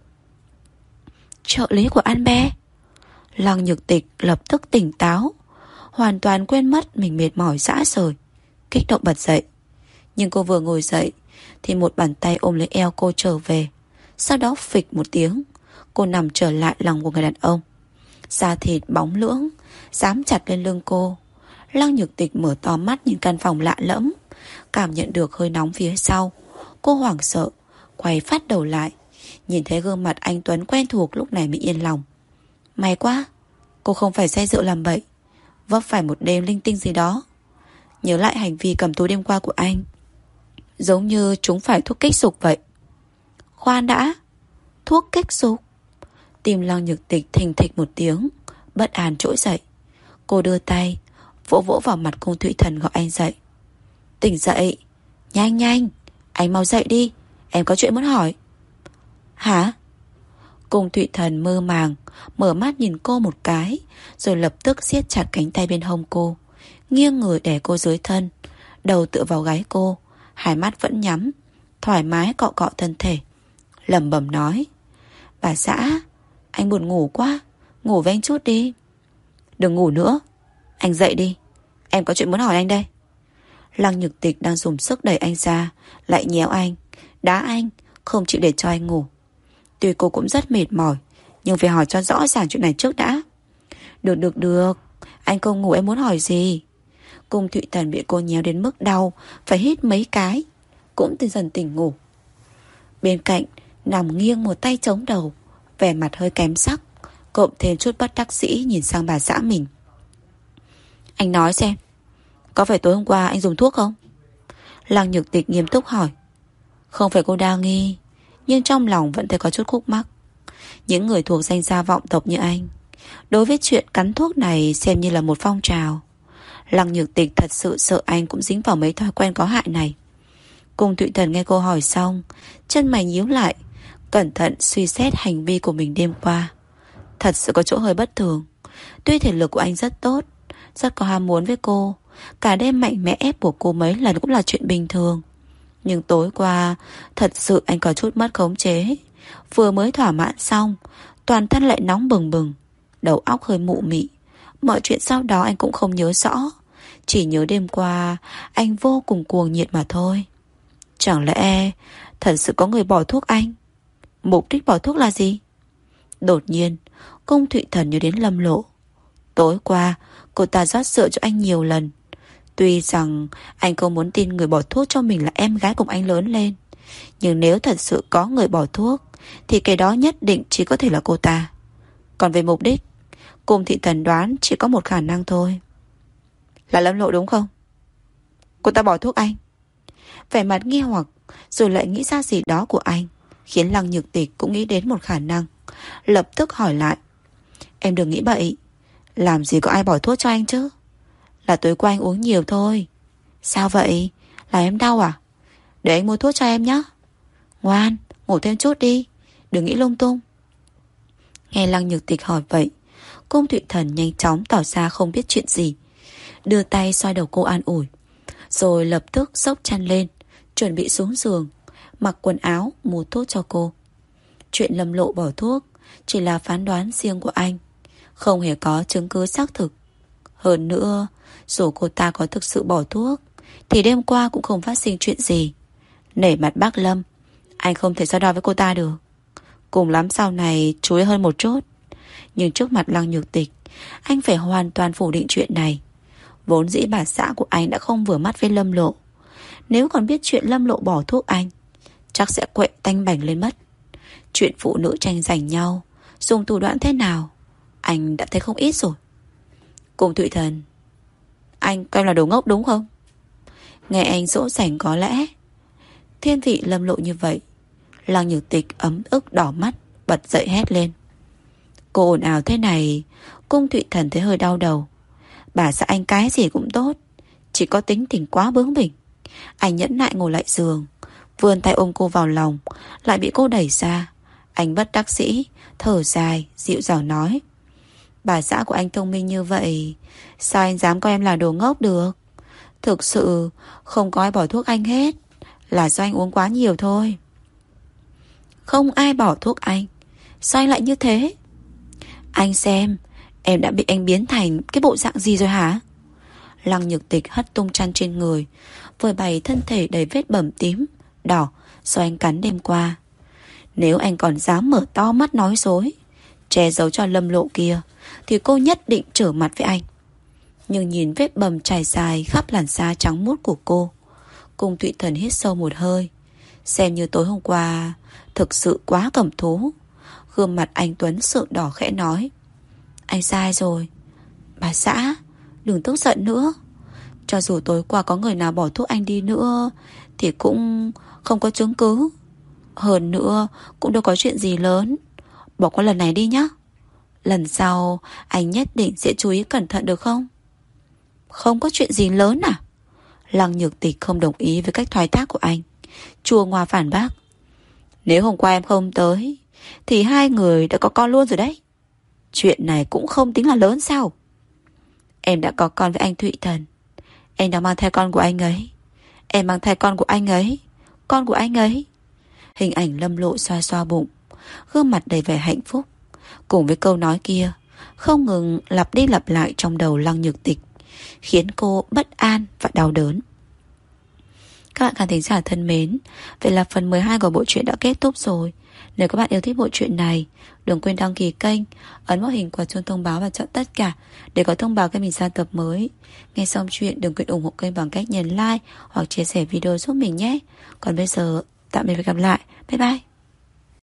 Trợ lý của An Be? Lăng Nhược Tịch lập tức tỉnh táo, hoàn toàn quên mất mình mệt mỏi rã rời, kích động bật dậy. Nhưng cô vừa ngồi dậy thì một bàn tay ôm lấy eo cô trở về. Sau đó phịch một tiếng, cô nằm trở lại lòng của người đàn ông. Da thịt bóng lưỡng dám chặt lên lưng cô. Lăng Nhược Tịch mở to mắt nhìn căn phòng lạ lẫm, cảm nhận được hơi nóng phía sau. Cô hoảng sợ quay phát đầu lại, nhìn thấy gương mặt anh Tuấn quen thuộc lúc này mới yên lòng. May quá, cô không phải say rượu làm bậy, vấp phải một đêm linh tinh gì đó. Nhớ lại hành vi cầm túi đêm qua của anh, giống như chúng phải thuốc kích dục vậy. Khoan đã, thuốc kích dục? Tim Lăng Nhược Tịch thình thịch một tiếng, bất an trỗi dậy. Cô đưa tay vỗ vỗ vào mặt Cung Thụy Thần gọi anh dậy. Tỉnh dậy, nhanh nhanh, anh mau dậy đi, em có chuyện muốn hỏi. Hả? Cung Thụy Thần mơ màng mở mắt nhìn cô một cái, rồi lập tức siết chặt cánh tay bên hông cô, nghiêng người đè cô dưới thân, đầu tựa vào gáy cô, hai mắt vẫn nhắm, thoải mái cọ cọ thân thể, lẩm bẩm nói: Bà xã, anh buồn ngủ quá, ngủ với anh chút đi. Đừng ngủ nữa, anh dậy đi, em có chuyện muốn hỏi anh đây. Lăng Nhược Tịch đang dùng sức đẩy anh ra, lại nhéo anh, đá anh, không chịu để cho anh ngủ. Tuy cô cũng rất mệt mỏi, nhưng phải hỏi cho rõ ràng chuyện này trước đã. Được được được, anh không ngủ em muốn hỏi gì? Cung Thụy Thần bị cô nhéo đến mức đau, phải hít mấy cái, cũng dần dần tỉnh ngủ. Bên cạnh nằm nghiêng một tay chống đầu, vẻ mặt hơi kém sắc, cộng thêm chút bất đắc dĩ nhìn sang bà xã mình. Anh nói xem, có phải tối hôm qua anh dùng thuốc không? Lăng Nhược Tịch nghiêm túc hỏi. Không phải cô đa nghi, nhưng trong lòng vẫn thấy có chút khúc mắc. Những người thuộc danh gia vọng tộc như anh, đối với chuyện cắn thuốc này xem như là một phong trào. Lăng Nhược Tịch thật sự sợ anh cũng dính vào mấy thói quen có hại này. Cung Thụy Thần nghe cô hỏi xong, chân mày nhíu lại, cẩn thận suy xét hành vi của mình đêm qua. Thật sự có chỗ hơi bất thường. Tuy thể lực của anh rất tốt, rất có ham muốn với cô, cả đêm mạnh mẽ ép buộc cô mấy lần cũng là chuyện bình thường. Nhưng tối qua thật sự anh có chút mất khống chế. Vừa mới thỏa mãn xong, toàn thân lại nóng bừng bừng, đầu óc hơi mụ mị. Mọi chuyện sau đó anh cũng không nhớ rõ, chỉ nhớ đêm qua anh vô cùng cuồng nhiệt mà thôi. Chẳng lẽ thật sự có người bỏ thuốc anh? Mục đích bỏ thuốc là gì? Đột nhiên Cung Thụy Thần nhớ đến Lâm Lộ. Tối qua cô ta rót rượu cho anh nhiều lần. Tuy rằng anh không muốn tin người bỏ thuốc cho mình là em gái cùng anh lớn lên, nhưng nếu thật sự có người bỏ thuốc thì cái đó nhất định chỉ có thể là cô ta. Còn về mục đích, Cung Thị Thần đoán chỉ có một khả năng thôi. Là Lâm Lộ đúng không? Cô ta bỏ thuốc anh Vẻ mặt nghi hoặc, rồi lại nghĩ ra gì đó của anh, khiến Lăng Nhược Tịch cũng nghĩ đến một khả năng. Lập tức hỏi lại: Em đừng nghĩ bậy, làm gì có ai bỏ thuốc cho anh chứ? Là tối qua anh uống nhiều thôi. Sao vậy? Là em đau à? Để anh mua thuốc cho em nhé. Ngoan, ngủ thêm chút đi, đừng nghĩ lung tung. Nghe Lăng Nhược Tịch hỏi vậy, Cung Thụy Thần nhanh chóng tỏ ra không biết chuyện gì, đưa tay xoa đầu cô an ủi, rồi lập tức xốc chăn lên, chuẩn bị xuống giường, mặc quần áo mua thuốc cho cô. Chuyện Lâm Lộ bỏ thuốc chỉ là phán đoán riêng của anh, không hề có chứng cứ xác thực. Hơn nữa, dù cô ta có thực sự bỏ thuốc thì đêm qua cũng không phát sinh chuyện gì. Nể mặt bác Lâm, anh không thể so đo với cô ta được. Cùng lắm sau này chú ý hơn một chút. Nhưng trước mặt Lăng Nhược Tịch, anh phải hoàn toàn phủ định chuyện này. Vốn dĩ bà xã của anh đã không vừa mắt với Lâm Lộ, nếu còn biết chuyện Lâm Lộ bỏ thuốc anh, chắc sẽ quậy tanh bành lên mất. Chuyện phụ nữ tranh giành nhau, dùng thủ đoạn thế nào, anh đã thấy không ít rồi. Cung Thụy Thần, anh coi là đồ ngốc đúng không? Nghe anh dỗ dành có lẽ. Thiên vị Lâm Lộ như vậy, Lăng Nhược Tịch ấm ức đỏ mắt, bật dậy hét lên. Cô ồn ào thế này, Cung Thụy Thần thấy hơi đau đầu. Bà xã anh cái gì cũng tốt, chỉ có tính tình quá bướng bỉnh. Anh nhẫn nại ngồi lại giường, vươn tay ôm cô vào lòng, lại bị cô đẩy ra. Anh bất đắc dĩ, thở dài, dịu dàng nói: Bà xã của anh thông minh như vậy, sao anh dám coi em là đồ ngốc được? Thực sự không có ai bỏ thuốc anh hết, là do anh uống quá nhiều thôi. Không ai bỏ thuốc anh, sao anh lại như thế? Anh xem, em đã bị anh biến thành cái bộ dạng gì rồi hả? Lăng Nhược Tịch hất tung chăn trên người, vừa bày thân thể đầy vết bầm tím, đỏ do anh cắn đêm qua. Nếu anh còn dám mở to mắt nói dối, che giấu cho Lâm Lộ kia, thì cô nhất định trở mặt với anh. Nhưng nhìn vết bầm trải dài khắp làn da trắng muốt của cô, Cung Thụy Thần hít sâu một hơi. Xem như tối hôm qua thực sự quá cầm thú. Gương mặt anh Tuấn sượng đỏ khẽ nói: Anh sai rồi. Bà xã, đừng tức giận nữa. Cho dù tối qua có người nào bỏ thuốc anh đi nữa thì cũng không có chứng cứ. Hơn nữa cũng đâu có chuyện gì lớn. Bỏ qua lần này đi nhé. Lần sau anh nhất định sẽ chú ý cẩn thận được không? Không có chuyện gì lớn à? Lăng Nhược Tịch không đồng ý với cách thoái thác của anh, chua ngoa phản bác: Nếu hôm qua em không tới thì hai người đã có con luôn rồi đấy. Chuyện này cũng không tính là lớn sao? Em đã có con với anh Thụy Thần. Em đang mang thai con của anh ấy. Em mang thai con của anh ấy. Con của anh ấy. Hình ảnh Lâm Lộ xoa xoa bụng, gương mặt đầy vẻ hạnh phúc, cùng với câu nói kia không ngừng lặp đi lặp lại trong đầu Lăng Nhược Tịch, khiến cô bất an và đau đớn. Các bạn khán thính giả thân mến, vậy là phần mười hai của bộ truyện đã kết thúc rồi. Nếu các bạn yêu thích bộ truyện này, đừng quên đăng ký kênh, ấn vào hình quả chuông thông báo và chọn tất cả để có thông báo khi mình ra tập mới. Nghe xong chuyện đừng quên ủng hộ kênh bằng cách nhấn like hoặc chia sẻ video giúp mình nhé. Còn bây giờ, tạm biệt và gặp lại. Bye bye.